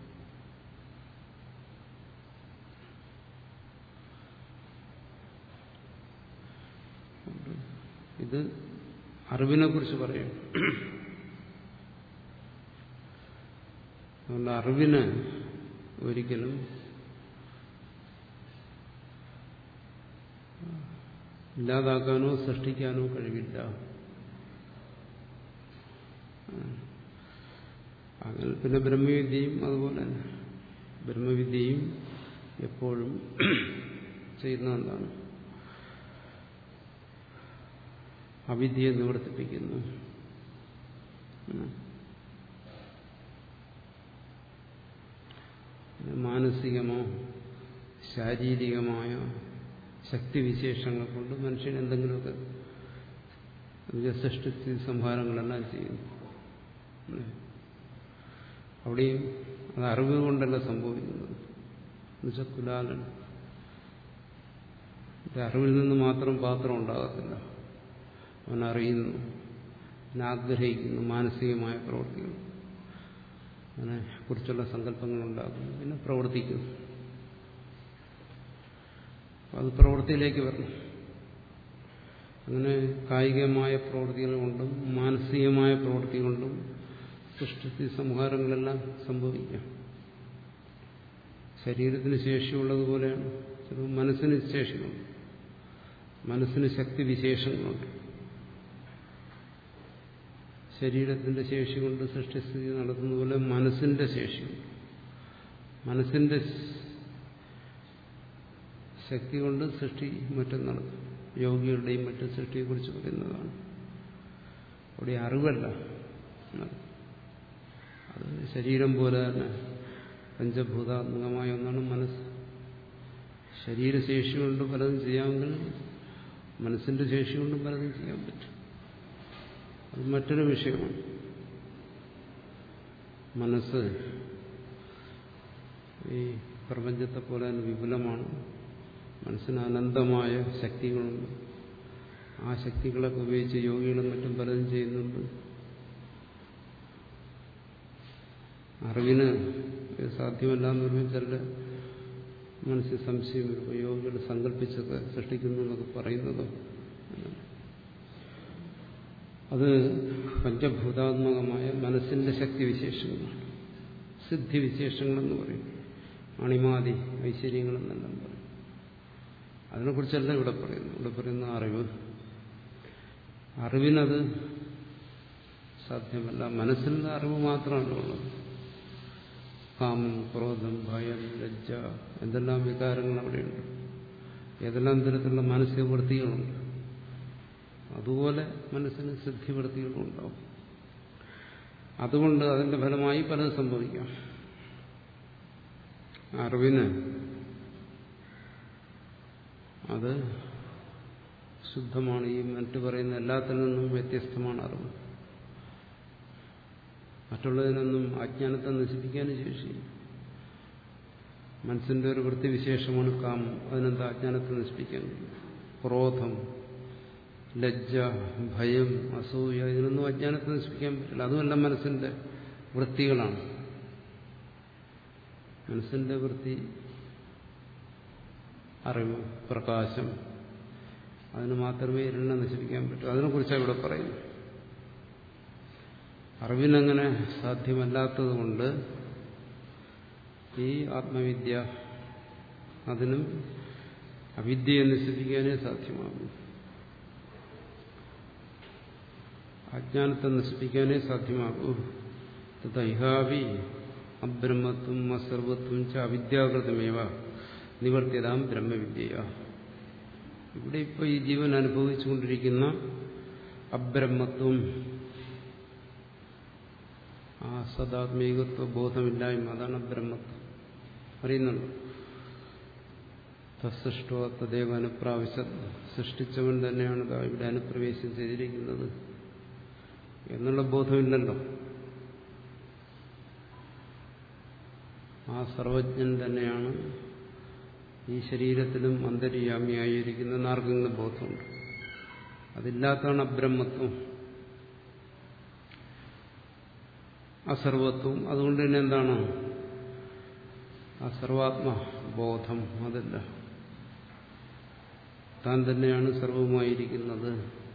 S1: ഇത് അറിവിനെ കുറിച്ച് പറയും. അതുകൊണ്ട് അറിവിന് ഒരിക്കലും ഇല്ലാതാക്കാനോ സൃഷ്ടിക്കാനോ കഴിവില്ല. അങ്ങനെ പിന്നെ ബ്രഹ്മവിദ്യയും അതുപോലെ തന്നെ. ബ്രഹ്മവിദ്യയും എപ്പോഴും ചെയ്യുന്ന എന്താണ്? അവിദ്യയെ നിവർത്തിപ്പിക്കുന്നു. മാനസികമോ ശാരീരികമായ ശക്തിവിശേഷങ്ങൾ കൊണ്ട് മനുഷ്യൻ എന്തെങ്കിലുമൊക്കെ സൃഷ്ടി സംഹാരങ്ങളെല്ലാം ചെയ്യുന്നു. അവിടെയും അത് അറിവ് കൊണ്ടല്ല സംഭവിക്കുന്നത്. എന്നുവെച്ചാൽ കുലാലൻ അറിവിൽ നിന്ന് മാത്രം പാത്രം ഉണ്ടാകത്തില്ല. അവൻ അറിയുന്നു, അവൻ ആഗ്രഹിക്കുന്നു, മാനസികമായ പ്രവൃത്തികൾ, അതിനെ കുറിച്ചുള്ള സങ്കല്പങ്ങൾ ഉണ്ടാക്കുന്നു, പിന്നെ പ്രവർത്തിക്കുന്നു. അത് പ്രവൃത്തിയിലേക്ക് വരണം. അങ്ങനെ കായികമായ പ്രവൃത്തികൾ കൊണ്ടും മാനസികമായ പ്രവൃത്തി കൊണ്ടും സൃഷ്ടി സംഹാരങ്ങളെല്ലാം സംഭവിക്കാം. ശരീരത്തിന് ശേഷിയുള്ളതുപോലെയാണ് ചിലപ്പോൾ മനസ്സിന് ശേഷിയുണ്ട്. മനസ്സിന് ശക്തി വിശേഷങ്ങളുണ്ട്. ശരീരത്തിന്റെ ശേഷി കൊണ്ട് സൃഷ്ടിസ്ഥിതി നടത്തുന്ന പോലെ മനസ്സിന്റെ ശേഷിയുണ്ട്. മനസ്സിന്റെ ശക്തി കൊണ്ട് സൃഷ്ടി മറ്റും നടത്തും. യോഗികളുടെയും മറ്റും സൃഷ്ടിയെക്കുറിച്ച് പറയുന്നതാണ്. അവിടെ അറിവല്ല, അത് ശരീരം പോലെ തന്നെ പഞ്ചഭൂതാത്മകമായ ഒന്നാണ് മനസ്സ്. ശരീരശേഷി കൊണ്ട് പലതും ചെയ്യാമെങ്കിൽ മനസ്സിന്റെ ശേഷി കൊണ്ടും പലതും ചെയ്യാൻ പറ്റും. അത് മറ്റൊരു വിഷയമാണ്. മനസ്സ് ഈ പ്രപഞ്ചത്തെ പോലെ തന്നെ വിപുലമാണ്. മനസ്സിന് അനന്തമായ ശക്തികളുണ്ട്. ആ ശക്തികളൊക്കെ ഉപയോഗിച്ച് യോഗികളും മറ്റും പലതും ചെയ്യുന്നുണ്ട്. അറിവിന് സാധ്യമല്ല എന്ന് പറഞ്ഞാൽ ചില മനസ്സിൽ സംശയം വരും. യോഗികൾ സങ്കല്പിച്ചൊക്കെ സൃഷ്ടിക്കുന്നു എന്നൊക്കെ പറയുന്നത് അത് പഞ്ചഭൂതാത്മകമായ മനസ്സിന്റെ ശക്തിവിശേഷങ്ങളാണ്. സിദ്ധിവിശേഷങ്ങളെന്ന് പറയും. അണിമാതി ഐശ്വര്യങ്ങളെന്നെല്ലാം പറയും. അതിനെക്കുറിച്ചല്ല ഇവിടെ പറയുന്നു. ഇവിടെ പറയുന്ന അറിവ്. അറിവിനത് സാധ്യമല്ല. മനസ്സിൽ അറിവ് മാത്രമാണ് ഉള്ളത്. കാമം, ക്രോധം, ഭയം, ലജ്ജ എന്തെല്ലാം വികാരങ്ങൾ അവിടെയുണ്ട്. ഏതെല്ലാം തരത്തിലുള്ള മാനസിക വൃത്തികളുണ്ട്. അതുപോലെ മനസ്സിന് സിദ്ധിവൃത്തികളും ഉണ്ടാവും. അതുകൊണ്ട് അതിന്റെ ഫലമായി പലതും സംഭവിക്കാം. അറിവിന് അത് ശുദ്ധമാണ്. ഈ മറ്റു പറയുന്ന എല്ലാത്തിൽ നിന്നും വ്യത്യസ്തമാണ് അറിവ്. മറ്റുള്ളതിനൊന്നും അജ്ഞാനത്തെ നശിപ്പിക്കാനും ശേഷിയില്ല. മനസ്സിന്റെ ഒരു വൃത്തിവിശേഷമാണ് കാമം. അതിനെന്താ അജ്ഞാനത്തെ നശിപ്പിക്കാൻ കഴിയും? ക്രോധം, ലജ്ജ, ഭയം, അസൂയ ഇതിനൊന്നും അജ്ഞാനത്തെ നശിപ്പിക്കാൻ പറ്റില്ല. അതുമല്ല മനസ്സിന്റെ വൃത്തികളാണ്. മനസ്സിന്റെ വൃത്തി അറിവ്, പ്രകാശം, അതിന് മാത്രമേ ഇരുളിനെ നശിപ്പിക്കാൻ പറ്റൂ. അതിനെക്കുറിച്ചാണ് ഇവിടെ പറയുന്നത്. അറിവിനങ്ങനെ സാധ്യമല്ലാത്തതുകൊണ്ട് ഈ ആത്മവിദ്യ അതിനും അവിദ്യയെ നശിപ്പിക്കാനേ സാധ്യമാകും. അജ്ഞാനത്തെ നശിപ്പിക്കാനേ സാധ്യമാകൂ. തൈഹാവി അബ്രഹ്മത്വം അസർവത്വം ച അവിദ്യാകൃതമേവ നിവർത്തിയതാം ബ്രഹ്മവിദ്യ. ഇവിടെ ഇപ്പോൾ ഈ ജീവൻ അനുഭവിച്ചുകൊണ്ടിരിക്കുന്ന അബ്രഹ്മത്വം, ആ സദാത്മീകത്വ ബോധമില്ലായ്മ, അതാണ് ബ്രഹ്മത്വം. അറിയുന്നുണ്ടോ? തസ്സൃഷ്ടോ തദേവ അനുപ്രാവശ്യ, സൃഷ്ടിച്ചവൻ തന്നെയാണ് ഇവിടെ അനുപ്രവേശം ചെയ്തിരിക്കുന്നത് എന്നുള്ള ബോധമില്ലല്ലോ. ആ സർവജ്ഞൻ തന്നെയാണ് ഈ ശരീരത്തിലും അന്തര്യാമിയായിരിക്കുന്ന ആർക്കെങ്കിലും ബോധമുണ്ട്. അതില്ലാത്തതാണ് അബ്രഹ്മത്വം, അസർവത്വം. അതുകൊണ്ട് തന്നെ എന്താണ് ആ സർവാത്മബോധം? അതല്ല, താൻ തന്നെയാണ് സർവവുമായിരിക്കുന്നത്.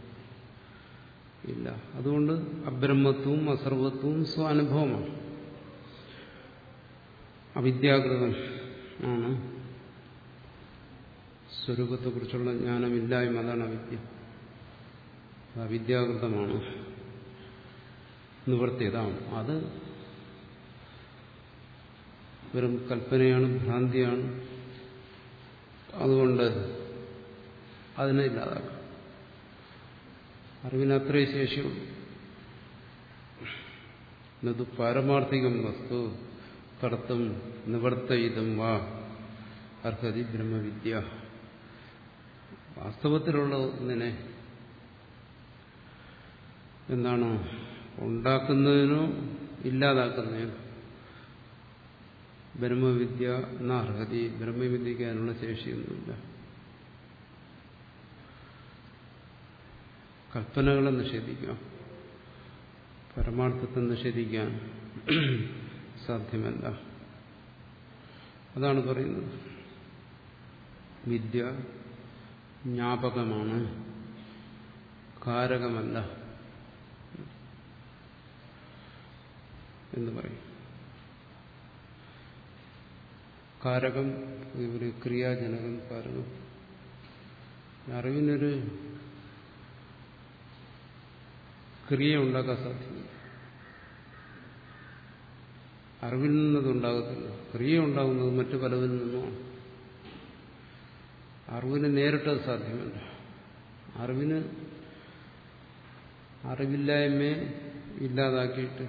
S1: ഇല്ല. അതുകൊണ്ട് അബ്രഹ്മത്വവും അസർവത്വവും സ്വാനുഭവമാണ്. അവിദ്യാകൃതം ആണ് സ്വരൂപത്തെക്കുറിച്ചുള്ള ജ്ഞാനമില്ലായ്മ. അതാണ് അവിദ്യ. അവിദ്യാകൃതമാണ്, നിവർത്തിയതാണ്. അത് വെറും കൽപ്പനയാണ്, ഭ്രാന്തിയാണ്. അതുകൊണ്ട് അതിനെ ഇല്ലാതാക്കാം. അറിവിന് അത്രയും ശേഷിയുള്ളൂ. എന്നത് പാരമാർത്ഥികം വസ്തു കർത്തും നിവർത്തയിതും വാ അർഹതി ബ്രഹ്മവിദ്യ. വാസ്തവത്തിലുള്ള ഒന്നിനെ എന്താണ് ഉണ്ടാക്കുന്നതിനോ ഇല്ലാതാക്കുന്നതിനോ ബ്രഹ്മവിദ്യ എന്ന അർഹതി, ബ്രഹ്മവിദ്യയ്ക്ക് അതിനുള്ള ശേഷിയൊന്നുമില്ല. കൽപ്പനകളെ നിഷേധിക്കാം, പരമാർത്ഥത്തെ നിഷേധിക്കാൻ സാധ്യമല്ല. അതാണ് പറയുന്നത്. വിദ്യ ജ്ഞാപകമാണ്, കാരകമല്ല എന്ന് പറയും. കാരകം ഒരു ക്രിയാജനകം, കാരകം. അറിവിനൊരു ക്രിയ ഉണ്ടാക്കാൻ സാധ്യമല്ല. അറിവിൽ നിന്നത് ഉണ്ടാകത്തില്ല. ക്രിയ ഉണ്ടാകുന്നത് മറ്റു പലതിൽ നിന്നുമാണ്. അറിവിന് നേരിട്ടത് സാധ്യമല്ല. അറിവിന് അറിവില്ലായ്മയെ ഇല്ലാതാക്കിയിട്ട്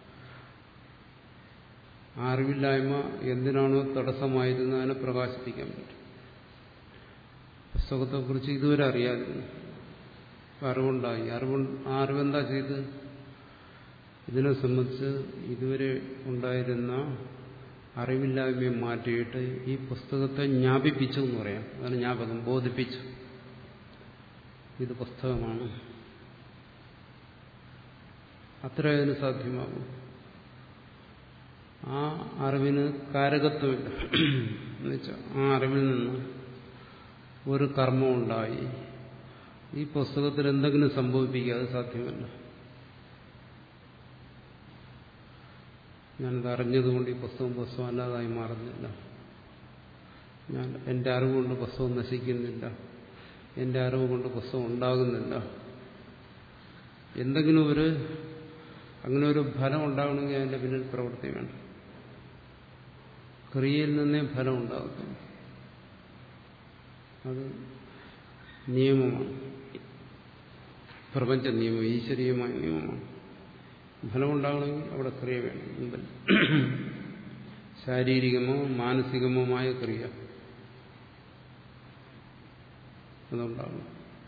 S1: ആ അറിവില്ലായ്മ എന്തിനാണോ തടസ്സമായിരുന്നത് അതിനെ പ്രകാശിപ്പിക്കാൻ പറ്റും. പുസ്തകത്തെക്കുറിച്ച് ഇതുവരെ അറിയാതിരുന്നു, അറിവുണ്ടായി. അറിവ് ആ അറിവെന്താ ചെയ്ത് ഇതിനെ സംബന്ധിച്ച് ഇതുവരെ ഉണ്ടായിരുന്ന അറിവില്ലായ്മയെ മാറ്റിയിട്ട് ഈ പുസ്തകത്തെ ജ്ഞാപിപ്പിച്ചു എന്ന് പറയാം. അതാണ് ജ്ഞാപകം, ബോധിപ്പിച്ചു. ഇത് പുസ്തകമാണ്. അത്ര അതിന് സാധ്യമാകും. ആ അറിവിന് കാരകത്വമില്ല. എന്നുവെച്ചാൽ ആ അറിവിൽ നിന്ന് ഒരു കർമ്മം ഉണ്ടായി ഈ പുസ്തകത്തിൽ എന്തെങ്കിലും സംഭവിപ്പിക്കുക, അത് സാധ്യമല്ല. ഞാനത് അറിഞ്ഞതുകൊണ്ട് ഈ പുസ്തകം പുസ്തകം അല്ലാതായി മാറുന്നില്ല. ഞാൻ എൻ്റെ അറിവ് കൊണ്ട് പുസ്തകം നശിക്കുന്നില്ല. എൻ്റെ അറിവ് കൊണ്ട് പുസ്തകം ഉണ്ടാകുന്നില്ല. എന്തെങ്കിലും ഒരു അങ്ങനെ ഒരു ഫലം ഉണ്ടാകണമെങ്കിൽ അതിൻ്റെ പിന്നിൽ പ്രവൃത്തി വേണം. ക്രിയയിൽ നിന്നേ ഫലം ഉണ്ടാകത്തുള്ളൂ. അത് നിയമമാണ്, പ്രപഞ്ച നിയമം, ഈശ്വരീയമായ നിയമമാണ്. ഫലം ഉണ്ടാകണമെങ്കിൽ അവിടെ ക്രിയ വേണം. മുമ്പിൽ ശാരീരികമോ മാനസികമോമായ ക്രിയ അതുണ്ടാകണം.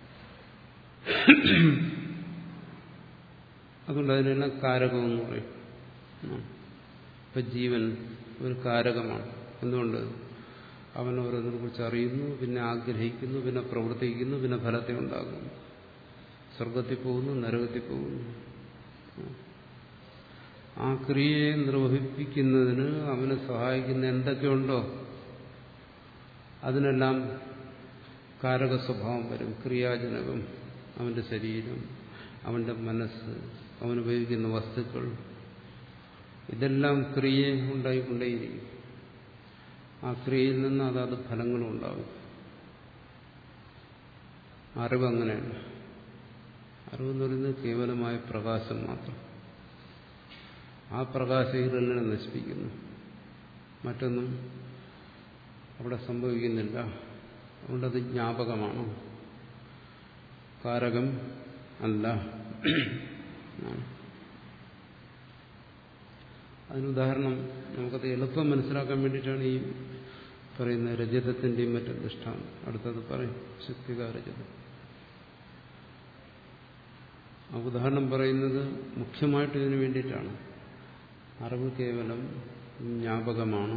S1: അതുകൊണ്ട് അതിനെല്ലാം കാരകമെന്ന് പറയും. ഇപ്പൊ ജീവൻ ഒരു കാരകമാണ്. എന്തുകൊണ്ട്? അവൻ ഓരോന്നിനെ കുറിച്ച് അറിയുന്നു, പിന്നെ ആഗ്രഹിക്കുന്നു, പിന്നെ പ്രവർത്തിക്കുന്നു, പിന്നെ ഫലത്തെ ഉണ്ടാകുന്നു. സ്വർഗത്തിൽ പോകുന്നു, നരകത്തിൽ പോകുന്നു. ആ ക്രിയയെ നിർവഹിപ്പിക്കുന്നതിന് അവനെ സഹായിക്കുന്ന എന്തൊക്കെയുണ്ടോ അതിനെല്ലാം കാരക സ്വഭാവം വരും. ക്രിയാജനകം, അവന്റെ ശരീരം, അവന്റെ മനസ്സ്, അവനുപയോഗിക്കുന്ന വസ്തുക്കൾ, ഇതെല്ലാം ക്രിയ ഉണ്ടായിക്കൊണ്ടേയിരിക്കും. ആ ക്രിയയിൽ നിന്ന് അതാത് ഫലങ്ങളും ഉണ്ടാകും. അറിവ് അങ്ങനെയല്ല. അറിവെന്ന് പറയുന്നത് കേവലമായ പ്രകാശം മാത്രം. ആ പ്രകാശം ഇതിനെ നശിപ്പിക്കുന്നു. മറ്റൊന്നും അവിടെ സംഭവിക്കുന്നില്ല. അതുകൊണ്ടത് ജ്ഞാപകമാണ്, കാരകം അല്ല. അതിനുദാഹരണം നമുക്കത് എളുപ്പം മനസ്സിലാക്കാൻ വേണ്ടിയിട്ടാണ് ഈ പറയുന്ന രജതത്തിന്റെയും മറ്റും ദൃഷ്ടാന്തം. അടുത്തത് പറയും, ശക്തികാ രജതം. ആ ഉദാഹരണം പറയുന്നത് മുഖ്യമായിട്ട് ഇതിനു വേണ്ടിയിട്ടാണ്. അറിവ് കേവലം ജ്ഞാപകമാണ്,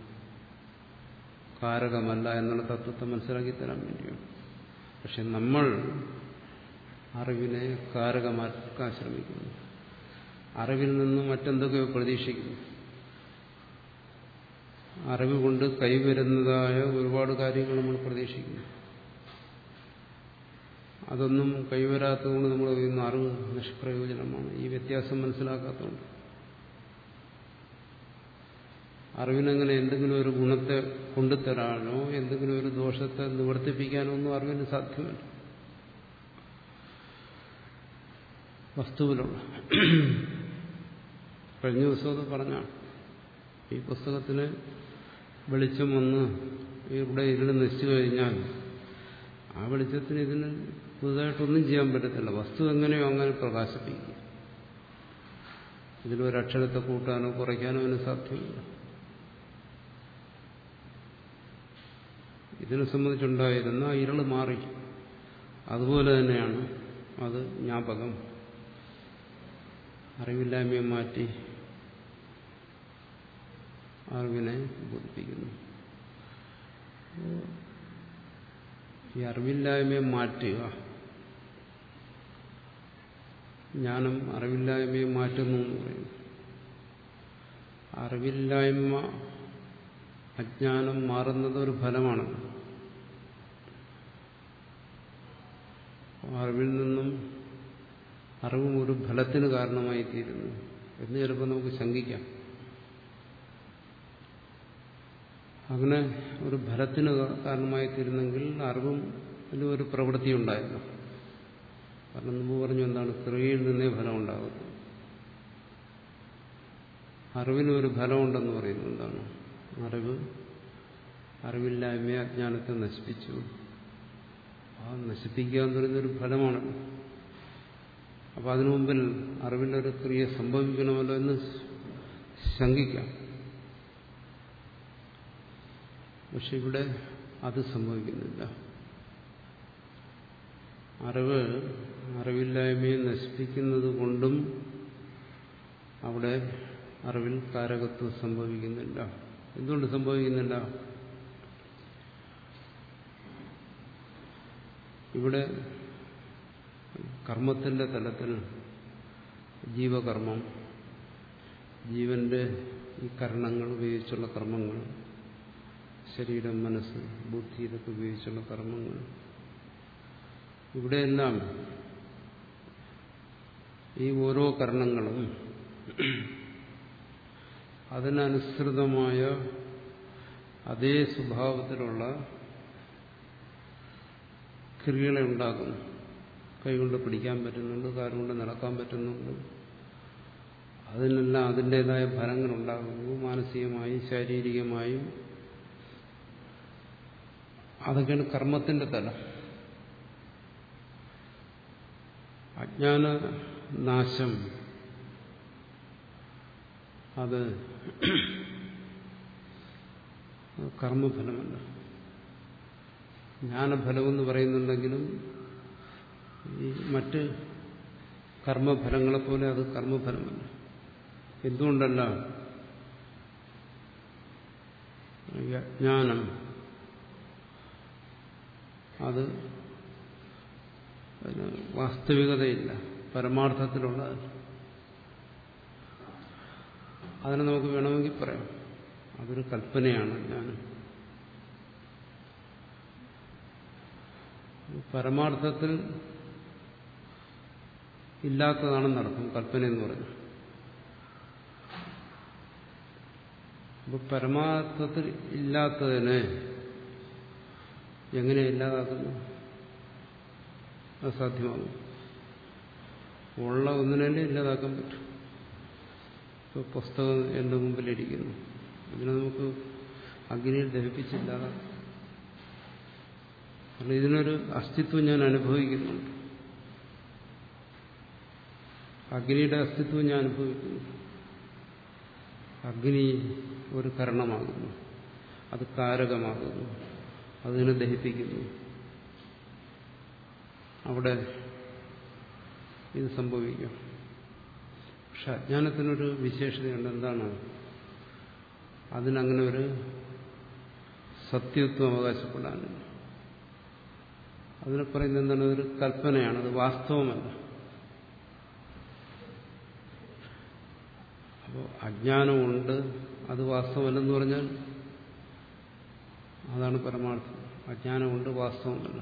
S1: കാരകമല്ല എന്നുള്ള തത്വത്തെ മനസ്സിലാക്കി തരാൻ വേണ്ടിയാണ്. പക്ഷെ നമ്മൾ അറിവിനെ കാരകമാക്കാൻ ശ്രമിക്കുന്നു. അറിവിൽ നിന്ന് മറ്റെന്തൊക്കെയോ പ്രതീക്ഷിക്കുന്നു. അറിവ് കൊണ്ട് കൈവരുന്നതായ ഒരുപാട് കാര്യങ്ങൾ നമ്മൾ പ്രതീക്ഷിക്കുന്നു. അതൊന്നും കൈവരാത്തതുകൊണ്ട് നമ്മൾ പറയുന്ന അറിവ് നിഷ്പ്രയോജനമാണ്. ഈ വ്യത്യാസം മനസ്സിലാക്കാത്തതുകൊണ്ട് അറിവിനങ്ങനെ എന്തെങ്കിലും ഒരു ഗുണത്തെ കൊണ്ടുതരാനോ എന്തെങ്കിലും ഒരു ദോഷത്തെ നിവർത്തിപ്പിക്കാനോ ഒന്നും അറിവിന് സാധ്യമല്ല. വസ്തുവിലുള്ള കഴിഞ്ഞ ദിവസം അത് പറഞ്ഞാണ്. ഈ പുസ്തകത്തിന് വെളിച്ചം വന്ന് ഇവിടെ ഇരുന്ന് നശിച്ചു കഴിഞ്ഞാൽ ആ വെളിച്ചത്തിന് ഇതിന് പുതുതായിട്ടൊന്നും ചെയ്യാൻ പറ്റത്തില്ല. വസ്തു എങ്ങനെയോ അങ്ങനെ പ്രകാശിപ്പിക്കും. ഇതിലൊരക്ഷരത്തെ കൂട്ടാനോ കുറയ്ക്കാനോ അതിന് സാധ്യമല്ല. ഇതിനെ സംബന്ധിച്ചുണ്ടായിരുന്ന ഇരുള് മാറി. അതുപോലെ തന്നെയാണ് അത് ജ്ഞാപകം. അറിവില്ലായ്മയെ മാറ്റി അറിവിനെ ബോധിപ്പിക്കുന്നു. ഈ അറിവില്ലായ്മയെ മാറ്റുക, ജ്ഞാനം അറിവില്ലായ്മയെ മാറ്റുന്നു എന്ന് പറയുന്നു. അറിവില്ലായ്മ, അജ്ഞാനം മാറുന്നത് ഒരു ഫലമാണ്. അറിവിൽ നിന്നും അറിവും ഒരു ഫലത്തിന് കാരണമായി തീരുന്നു എന്ന് ചിലപ്പോൾ നമുക്ക് ശങ്കിക്കാം. അങ്ങനെ ഒരു ഫലത്തിന് കാരണമായി തീരുന്നെങ്കിൽ അറിവും അതിൽ ഒരു പ്രവൃത്തി ഉണ്ടായിരുന്നു. കാരണം മുമ്പ് പറഞ്ഞു എന്താണ്, ക്രിയയിൽ നിന്നേ ഫലം ഉണ്ടാകുന്നത്. അറിവിന് ഒരു ഫലമുണ്ടെന്ന് പറയുന്നത് എന്താണ്? അറിവ് അറിവില്ലായ്മയെ, അജ്ഞാനത്തെ നശിപ്പിച്ചു. ആ നശിപ്പിക്കുക എന്ന് പറയുന്നൊരു ഫലമാണ്. അപ്പൊ അതിനു മുമ്പിൽ അറിവിൻ്റെ ഒരു ക്രിയ സംഭവിക്കണമല്ലോ എന്ന് ശങ്കിക്കാം. പക്ഷെ ഇവിടെ അത് സംഭവിക്കുന്നില്ല. അറിവ് അറിവില്ലായ്മയെ നശിപ്പിക്കുന്നത് കൊണ്ടും അവിടെ അറിവിൽ കാരകത്വം സംഭവിക്കുന്നില്ല. എന്തുകൊണ്ട് സംഭവിക്കുന്നില്ല? ഇവിടെ കർമ്മത്തിന്റെ തലത്തിൽ ജീവകർമ്മം, ജീവന്റെ ഈ കർണങ്ങൾ ഉപയോഗിച്ചുള്ള കർമ്മങ്ങൾ, ശരീരം, മനസ്സ്, ബുദ്ധി, ഇതൊക്കെ ഉപയോഗിച്ചുള്ള കർമ്മങ്ങൾ, ഇവിടെയെല്ലാം ഈ ഓരോ കർണങ്ങളും അതിനനുസൃതമായ അതേ സ്വഭാവത്തിലുള്ള ക്രിയകളെ ഉണ്ടാക്കുന്നു. കൈകൊണ്ട് പിടിക്കാൻ പറ്റുന്നുണ്ട്, കാലുകൊണ്ട് നടക്കാൻ പറ്റുന്നുണ്ട്. അതിനെല്ലാം അതിൻ്റെതായ ഫലങ്ങളുണ്ടാകുന്നു, മാനസികമായും ശാരീരികമായും. അതൊക്കെയാണ് കർമ്മത്തിന്റെ തലം. അജ്ഞാന നാശം അത് കർമ്മഫലമല്ല. ജ്ഞാനഫലമെന്ന് പറയുന്നുണ്ടെങ്കിലും ഈ മറ്റ് കർമ്മഫലങ്ങളെപ്പോലെ അത് കർമ്മഫലമല്ല. എന്തുകൊണ്ടല്ല? ജ്ഞാനം അത് വാസ്തവികതയില്ല, പരമാർത്ഥത്തിലുള്ളതല്ല. അതിനെ നമുക്ക് വേണമെങ്കിൽ പറയാം, അതൊരു കൽപ്പനയാണ് ജ്ഞാനം. പരമാർത്ഥത്തിൽ ഇല്ലാത്തതാണെന്നർത്ഥം കൽപ്പന എന്ന് പറഞ്ഞു. അപ്പൊ പരമാർത്ഥത്തിൽ ഇല്ലാത്തതിനെ എങ്ങനെ ഇല്ലാതാക്കുന്നു? അസാധ്യമാകും. ഉള്ള ഒന്നിനെ ഇല്ലാതാക്കാൻ പറ്റും. ഇപ്പോൾ പുസ്തകം എൻ്റെ മുമ്പിലിരിക്കുന്നു, ഇതിനെ നമുക്ക് അഗ്നിയിൽ ദഹിപ്പിച്ചില്ലാതാക്കാം. കാരണം ഇതിനൊരു അസ്തിത്വം ഞാൻ അനുഭവിക്കുന്നുണ്ട്. അഗ്നിയുടെ അസ്തിത്വം ഞാൻ അനുഭവിക്കുന്നു. അഗ്നി ഒരു കാരണമാകുന്നു, അത് കാരകമാകുന്നു, അതിനെ ദഹിപ്പിക്കുന്നു. അവിടെ ഇത് സംഭവിക്കും. പക്ഷെ അജ്ഞാനത്തിനൊരു വിശേഷതയുണ്ട്. എന്താണ്? അതിനങ്ങനെ ഒരു സത്യത്വം അവകാശപ്പെടാനില്ല. അതിനെ പറയുന്നത് എന്താണ്? ഒരു കൽപ്പനയാണ്, അത് വാസ്തവമല്ല. അപ്പോൾ അജ്ഞാനമുണ്ട്, അത് വാസ്തവമല്ലെന്ന് പറഞ്ഞാൽ അതാണ് പരമാർത്ഥം. അജ്ഞാനമുണ്ട്, വാസ്തവമല്ല.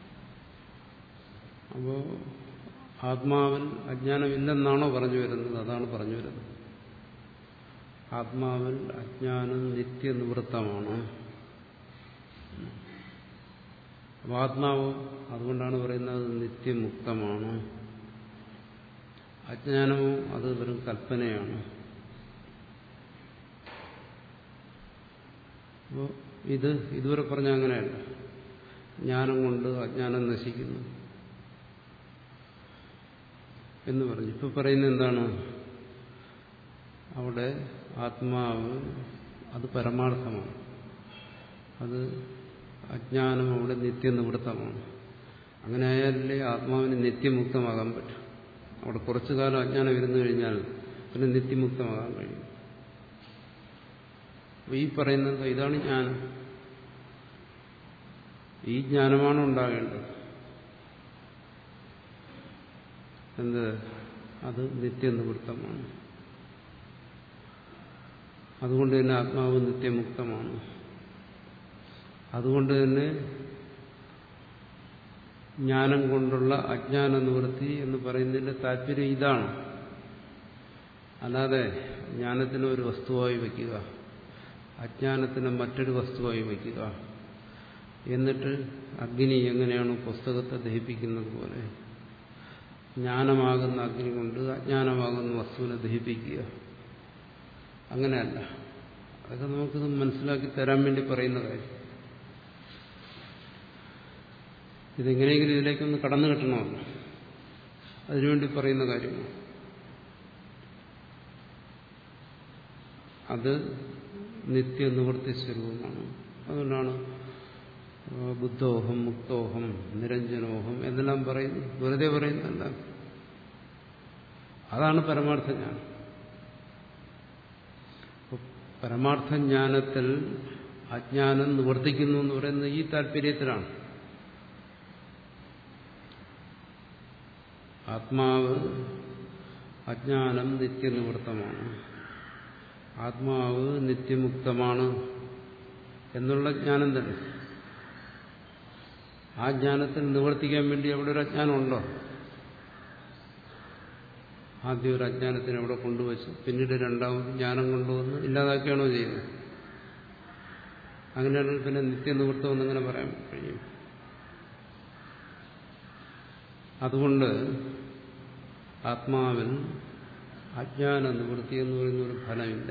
S1: അപ്പോൾ ആത്മാവിൽ അജ്ഞാനമില്ലെന്നാണോ പറഞ്ഞു വരുന്നത്? അതാണ് പറഞ്ഞു വരുന്നത്. ആത്മാവിൽ അജ്ഞാനം നിത്യനിവൃത്തമാണ്. അപ്പോൾ ആത്മാവ് അതുകൊണ്ടാണ് പറയുന്നത് നിത്യമുക്തമാണ്. അജ്ഞാനമോ അത് വെറും കൽപ്പനയാണ്. അപ്പോൾ ഇത് ഇതുവരെ പറഞ്ഞ അങ്ങനെയല്ല. ജ്ഞാനം കൊണ്ട് അജ്ഞാനം നശിക്കുന്നു എന്ന് പറഞ്ഞു. ഇപ്പൊ പറയുന്നത് എന്താണ്? അവിടെ ആത്മാവ് അത് പരമാർത്ഥമാണ്, അത് അജ്ഞാനം അവിടെ നിത്യനിവൃത്തമാണ്. അങ്ങനെ ആയാലേ ആത്മാവിന് നിത്യമുക്തമാകാൻ പറ്റും. അവിടെ കുറച്ചു കാലം അജ്ഞാനം ഇരുന്നു കഴിഞ്ഞാൽ പിന്നെ നിത്യമുക്തമാകാൻ കഴിയും. ഈ പറയുന്നത് ഇതാണ് ജ്ഞാനം. ഈ ജ്ഞാനമാണ് ഉണ്ടാകേണ്ടത്. എന്ത്? അത് നിത്യനിവൃത്തമാണ്. അതുകൊണ്ട് തന്നെ ആത്മാവ് നിത്യമുക്തമാണ്. അതുകൊണ്ട് തന്നെ ജ്ഞാനം കൊണ്ടുള്ള അജ്ഞാന നിവൃത്തി എന്ന് പറയുന്നതിന്റെ താല്പര്യം ഇതാണ്. അല്ലാതെ ജ്ഞാനത്തിനെ ഒരു വസ്തുവായി വയ്ക്കുക, അജ്ഞാനത്തിനെ മറ്റൊരു വസ്തുവായി വയ്ക്കുക, എന്നിട്ട് അഗ്നി എങ്ങനെയാണ് പുസ്തകത്തെ ദഹിപ്പിക്കുന്നത് പോലെ ജ്ഞാനമാകുന്ന അഗ്നി കൊണ്ട് അജ്ഞാനമാകുന്ന വസ്തുവിനെ ദഹിപ്പിക്കുക. അങ്ങനെയല്ല. അതൊക്കെ നമുക്കിത് മനസ്സിലാക്കി തരാൻ വേണ്ടി പറയുന്ന കാര്യം. ഇതെങ്ങനെയെങ്കിലും ഇതിലേക്കൊന്ന് കടന്നു കിട്ടണമല്ലോ, അതിനുവേണ്ടി പറയുന്ന കാര്യമാണ്. അത് നിത്യനിവൃത്തി സ്വരൂപമാണ്. അതുകൊണ്ടാണ് ബുദ്ധോഹം, മുക്തോഹം, നിരഞ്ജനോഹം എന്നെല്ലാം പറയുന്നു. വെറുതെ പറയുന്നതല്ല. അതാണ് പരമാർത്ഥ ജ്ഞാനം. പരമാർത്ഥ ജ്ഞാനത്തിൽ അജ്ഞാനം നിവർത്തിക്കുന്നു എന്ന് പറയുന്നത് ഈ താല്പര്യത്തിലാണ്. ആത്മാവ് അജ്ഞാനം നിത്യനിവൃത്തമാണ്, ആത്മാവ് നിത്യമുക്തമാണ് എന്നുള്ള ജ്ഞാനം തന്നെ. ആ ജ്ഞാനത്തിൽ നിവർത്തിക്കാൻ വേണ്ടി അവിടെ ഒരു അജ്ഞാനമുണ്ടോ? ആദ്യം ഒരു അജ്ഞാനത്തിന് അവിടെ കൊണ്ടുവച്ചു, പിന്നീട് രണ്ടാമത് ജ്ഞാനം കൊണ്ടുവന്ന് ഇല്ലാതാക്കുകയാണോ ചെയ്യുന്നത്? അങ്ങനെയാണെങ്കിൽ പിന്നെ നിത്യനിവൃത്തം എന്നിങ്ങനെ പറയാൻ കഴിയും. അതുകൊണ്ട് ആത്മാവിൽ അജ്ഞാന നിവൃത്തി എന്ന് പറയുന്ന ഒരു ഫലമില്ല.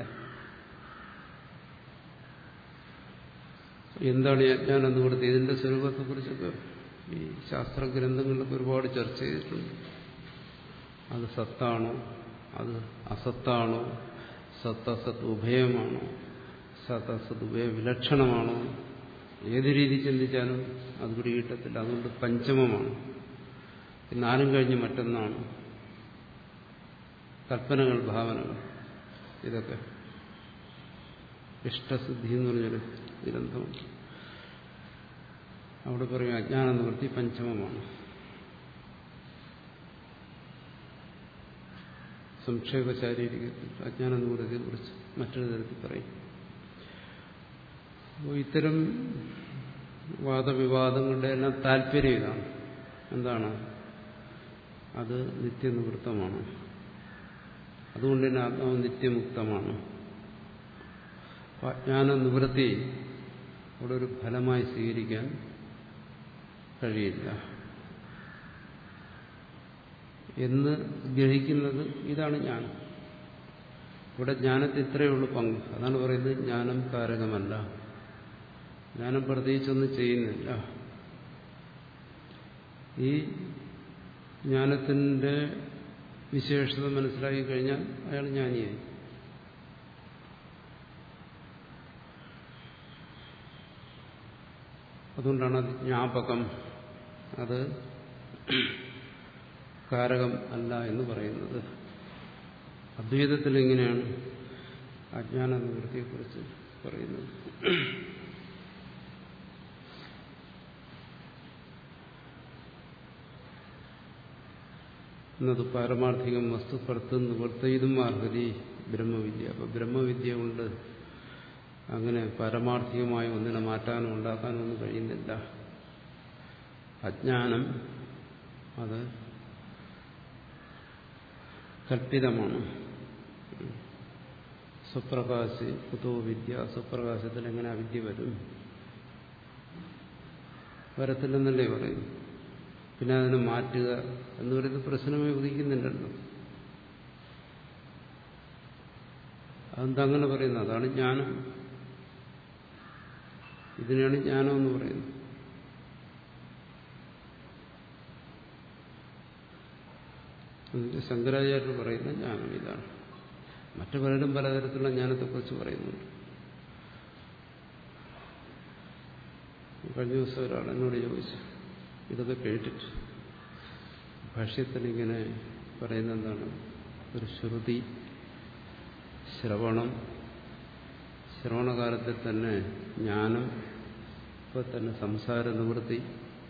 S1: എന്താണ് ഈ അജ്ഞാന നിവൃത്തി? ഇതിന്റെ സ്വരൂപത്തെക്കുറിച്ചൊക്കെ ഈ ശാസ്ത്രഗ്രന്ഥങ്ങളിലൊക്കെ ഒരുപാട് ചർച്ച ചെയ്തിട്ടുണ്ട്. അത് സത്താണോ, അത് അസത്താണോ, സത്ത് അസത്ത് ഉഭയമാണോ, സത്ത് അസത്ത് ഉഭയ വിലക്ഷണമാണോ, ഏത് രീതി ചിന്തിച്ചാലും അത് പിടികിട്ടത്തില്ല. അതുകൊണ്ട് പഞ്ചമമാണ്. നാലും കഴിഞ്ഞ് മറ്റൊന്നാണ്. കൽപ്പനകൾ, ഭാവനകൾ, ഇതൊക്കെ ഇഷ്ടസിദ്ധി എന്ന് പറഞ്ഞൊരു ഗ്രന്ഥമുണ്ട്. അവിടെ പറയും അജ്ഞാന നിവൃത്തി പഞ്ചമമാണ്. സംക്ഷേപ ശാരീരികത്തിൽ അജ്ഞാന നിവൃത്തിയെ കുറിച്ച് മറ്റൊരു തരത്തിൽ പറയും. അപ്പോൾ ഇത്തരം വാദവിവാദങ്ങളുടെ എല്ലാം താല്പര്യം ഇതാണ്. എന്താണ്? അത് നിത്യനിവൃത്തമാണ്. അതുകൊണ്ട് തന്നെ ആത്മാവ് നിത്യമുക്തമാണ്. അജ്ഞാന നിവൃത്തി അവിടെ ഒരു ഫലമായി സ്വീകരിക്കാൻ കഴിയില്ല എന്ന് ഗ്രഹിക്കുന്നത് ഇതാണ് ജ്ഞാനം. ഇവിടെ ജ്ഞാനത്തിൽ ഇത്രയേ ഉള്ളൂ പങ്ക്. അതാണ് പറയുന്നത് ജ്ഞാനം കാരകമല്ല, ജ്ഞാനം പ്രത്യേകിച്ചൊന്നും ചെയ്യുന്നില്ല. ഈ ജ്ഞാനത്തിന്റെ വിശേഷത മനസ്സിലാക്കി കഴിഞ്ഞാൽ അയാൾ ജ്ഞാനിയായി. അതുകൊണ്ടാണ് അത് ജ്ഞാപകം, അത് കാരകം അല്ല എന്ന് പറയുന്നത്. അദ്വൈതത്തിൽ എങ്ങനെയാണ് അജ്ഞാന നിവൃത്തിയെക്കുറിച്ച് പറയുന്നത്? എന്നത് പാരമാർത്ഥികം വസ്തു പുറത്ത് നിവർത്തയിതും അർഹതി ബ്രഹ്മവിദ്യ. അപ്പൊ ബ്രഹ്മവിദ്യ കൊണ്ട് അങ്ങനെ പാരമാർത്ഥികമായ ഒന്നിനെ മാറ്റാനും ഉണ്ടാക്കാനും ഒന്നും കഴിയുന്നില്ല. അജ്ഞാനം അത് കൽപ്പിതമാണ്. സ്വപ്രകാശി കുതോ വിദ്യ, സ്വപ്രകാശത്തിൽ എങ്ങനെ അവിദ്യ വരും? വരത്തില്ലെന്നല്ലേ പറയും. പിന്നെ അതിനെ മാറ്റുക എന്ന് പറയുന്നത് പ്രശ്നമേ ഉദിക്കുന്നുണ്ടല്ലോ. അതെന്താ അങ്ങനെ പറയുന്നത്? അതാണ് ജ്ഞാനം. ഇതിനാണ് ജ്ഞാനം എന്ന് പറയുന്നത്. ശങ്കരാചാര്യർ പറയുന്ന ജ്ഞാനം ഇതാണ്. മറ്റു പലരും പലതരത്തിലുള്ള ജ്ഞാനത്തെക്കുറിച്ച് പറയുന്നുണ്ട്. കഴിഞ്ഞ ദിവസം ഒരാൾ എന്നോട് ചോദിച്ചു, ഇതൊക്കെ കേട്ടിട്ട് ഭാഷ്യത്തിൽ ഇങ്ങനെ പറയുന്ന എന്താണ്, ഒരു ശ്രുതി ശ്രവണം, ശ്രവണകാലത്തിൽ തന്നെ ജ്ഞാനം, ഇപ്പൊ തന്നെ സംസാര നിവൃത്തി.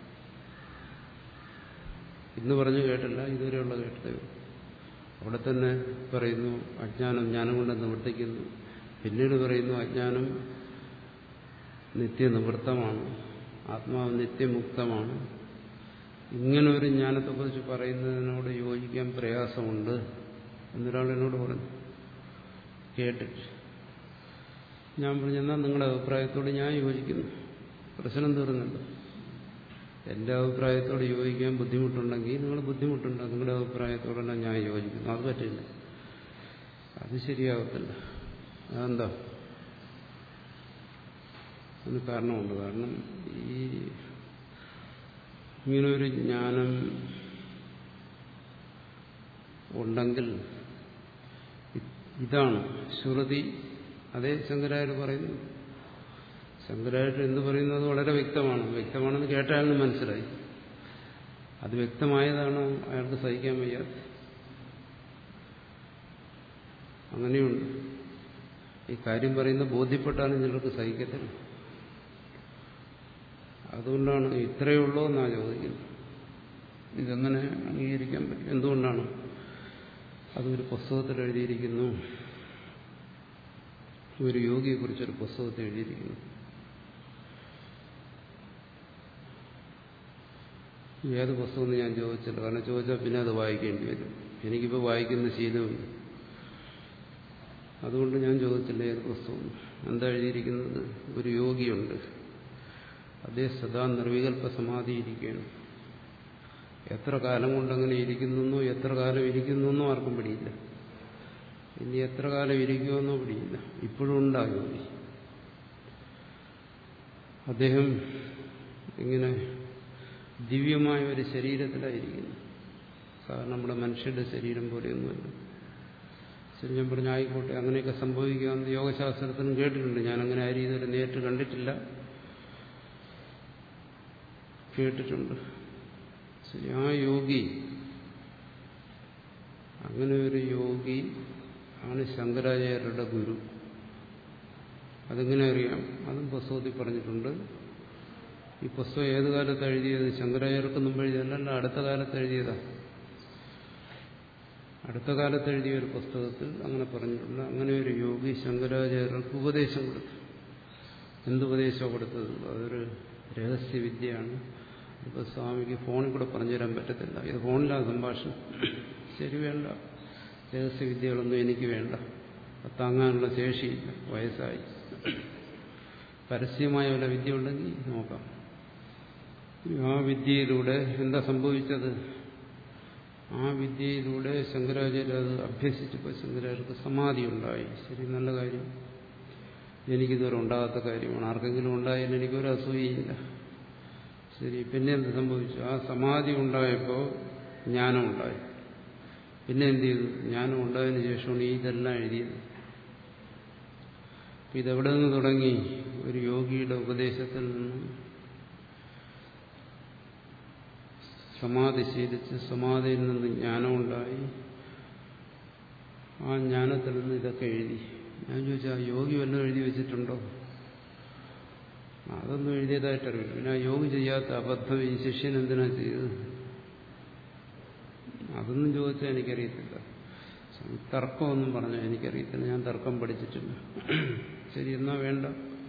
S1: ഇന്ന് പറഞ്ഞു കേട്ടില്ല, ഇതുവരെയുള്ള കേട്ടതേ. അവിടെ തന്നെ പറയുന്നു അജ്ഞാനം ജ്ഞാനം കൊണ്ട് നിവർത്തിക്കുന്നു. പിന്നീട് പറയുന്നു അജ്ഞാനം നിത്യനിവൃത്തമാണ്, ആത്മാവ് നിത്യമുക്തമാണ്. ഇങ്ങനെ ഒരു ജ്ഞാനത്തെക്കുറിച്ച് പറയുന്നതിനോട് യോജിക്കാൻ പ്രയാസമുണ്ട് എന്നൊരാൾ എന്നോട് പറഞ്ഞു കേട്ടിട്ട്. ഞാൻ പറഞ്ഞു, എന്നാൽ നിങ്ങളുടെ അഭിപ്രായത്തോട് ഞാൻ യോജിക്കുന്നു, പ്രശ്നം തീർന്നുണ്ട്. എന്റെ അഭിപ്രായത്തോട് യോജിക്കാൻ ബുദ്ധിമുട്ടുണ്ടെങ്കിൽ നിങ്ങൾ ബുദ്ധിമുട്ടുണ്ട്, നിങ്ങളുടെ അഭിപ്രായത്തോടല്ല ഞാൻ യോജിക്കുന്നു. അത് പറ്റില്ല, അത് ശരിയാകത്തില്ല. അതെന്താ? അതിന് കാരണമുണ്ട്. കാരണം ഈ ഇങ്ങനൊരു ജ്ഞാനം ഉണ്ടെങ്കിൽ ഇതാണ് ശ്രുതി. അതേ ശങ്കരാചാര്യർ പറയുന്നു. ശങ്കരാചാര്യർ എന്ത് പറയുന്നത് വളരെ വ്യക്തമാണ്. വ്യക്തമാണെന്ന് കേട്ടാലും മനസ്സിലായി. അത് വ്യക്തമായതാണ് അയാൾക്ക് സഹിക്കാൻ വയ്യാത്ത. അങ്ങനെയുണ്ട്. ഈ കാര്യം പറയുന്ന ബോധ്യപ്പെട്ടാലും ചിലർക്ക് സഹിക്കത്തില്ല. അതുകൊണ്ടാണ് ഇത്രയേ ഉള്ളൂ എന്നാണ് ചോദിക്കുന്നത്. ഇതെങ്ങനെ അംഗീകരിക്കാൻ പറ്റും? എന്തുകൊണ്ടാണ്? അതൊരു പുസ്തകത്തിൽ എഴുതിയിരിക്കുന്നു, ഒരു യോഗിയെക്കുറിച്ചൊരു പുസ്തകത്തിൽ എഴുതിയിരിക്കുന്നു. ഏത് പുസ്തകം ഞാൻ ചോദിച്ചില്ല, കാരണം ചോദിച്ചാൽ പിന്നെ അത് വായിക്കേണ്ടി വരും. എനിക്കിപ്പോൾ വായിക്കുന്ന ശീലമില്ല, അതുകൊണ്ട് ഞാൻ ചോദിച്ചില്ല ഏത് പുസ്തകം. എന്താ എഴുതിയിരിക്കുന്നത്? ഒരു യോഗിയുണ്ട്, അദ്ദേഹം സദാ നിർവികൽപ്പ സമാധിയിരിക്കുകയാണ്. എത്ര കാലം കൊണ്ടങ്ങനെ ഇരിക്കുന്നോ, എത്ര കാലം ഇരിക്കുന്നോ ആർക്കും പിടിയില്ല. ഇനി എത്ര കാലം ഇരിക്കുമെന്നോ പിടിയില്ല. ഇപ്പോഴും ഉണ്ടാകും യോഗി. അദ്ദേഹം ഇങ്ങനെ ദിവ്യമായ ഒരു ശരീരത്തിലായിരിക്കുന്നു. സാധാരണ നമ്മുടെ മനുഷ്യരുടെ ശരീരം പോലെയൊന്നുമല്ല. ശരി, ഞാൻ പറഞ്ഞ ആയിക്കോട്ടെ, അങ്ങനെയൊക്കെ സംഭവിക്കാമെന്ന് യോഗശാസ്ത്രത്തിനും കേട്ടിട്ടുണ്ട്. ഞാനങ്ങനെ ആ രീതിയിൽ നേരിട്ട് കണ്ടിട്ടില്ല, കേട്ടിട്ടുണ്ട്. ശരി, ആ യോഗി, അങ്ങനെ ഒരു യോഗി ആണ് ശങ്കരാചാര്യരുടെ ഗുരു. അതെങ്ങനെ അറിയാം? അതും പുസ്തകത്തിൽ പറഞ്ഞിട്ടുണ്ട്. ഈ പുസ്തകം ഏത് കാലത്ത് എഴുതിയത്? ശങ്കരാചാര്യർക്ക് മുമ്പ് എഴുതിയതല്ല, അടുത്ത കാലത്ത് എഴുതിയതാ. അടുത്ത കാലത്ത് എഴുതിയ ഒരു പുസ്തകത്തിൽ അങ്ങനെ പറഞ്ഞിട്ടുണ്ട്. അങ്ങനെ ഒരു യോഗി ശങ്കരാചാര്യർക്ക് ഉപദേശം കൊടുത്തു. എന്തുപദേശമാണ് കൊടുത്തത്? അതൊരു രഹസ്യവിദ്യയാണ്. ഇപ്പോൾ സ്വാമിക്ക് ഫോണിൽ കൂടെ പറഞ്ഞുതരാൻ പറ്റത്തില്ല. ഇത് ഫോണിലാണ് സംഭാഷണം. ശരി, വേണ്ട, രഹസ്യവിദ്യകളൊന്നും എനിക്ക് വേണ്ട, താങ്ങാനുള്ള ശേഷിയില്ല, വയസ്സായി. പരസ്യമായ വല്ല വിദ്യ ഉണ്ടെങ്കിൽ നോക്കാം. ആ വിദ്യയിലൂടെ എന്താ സംഭവിച്ചത്? ആ വിദ്യയിലൂടെ ശങ്കരാചാര്യ അത് അഭ്യസിച്ചപ്പോൾ ശങ്കരാചാര്യർക്ക് സമാധി ഉണ്ടായി. ശരി, നല്ല കാര്യം. എനിക്കിതുവരെ ഉണ്ടാകാത്ത കാര്യമാണ്. ആർക്കെങ്കിലും ഉണ്ടായാലും എനിക്കൊരു അസൂയയില്ല. ശരി, പിന്നെ എന്ത് സംഭവിച്ചു? ആ സമാധി ഉണ്ടായപ്പോൾ ജ്ഞാനം ഉണ്ടായി. പിന്നെ എന്ത് ചെയ്തു? ജ്ഞാനം ഉണ്ടായതിനു ശേഷമാണ് ഇതെല്ലാം എഴുതിയത്. ഇതെവിടെ നിന്ന് തുടങ്ങി? ഒരു യോഗിയുടെ ഉപദേശത്തിൽ നിന്നും സമാധി ശീലിച്ച് സമാധിയിൽ നിന്ന് ജ്ഞാനമുണ്ടായി. ആ ജ്ഞാനത്തിൽ നിന്ന് ഇതൊക്കെ എഴുതി. ഞാൻ ചോദിച്ചാൽ ആ യോഗി വല്ലതും എഴുതി വെച്ചിട്ടുണ്ടോ? അതൊന്നും എഴുതിയതായിട്ടറിയില്ല. പിന്നെ ആ യോഗി ചെയ്യാത്ത അബദ്ധം ഈ ശിഷ്യൻ എന്തിനാ ചെയ്തത്? അതൊന്നും ചോദിച്ചാൽ എനിക്കറിയത്തില്ല. തർക്കമൊന്നും പറഞ്ഞാൽ എനിക്കറിയത്തില്ല. ഞാൻ തർക്കം പഠിച്ചിട്ടില്ല. ശരി, എന്നാ വേണ്ട.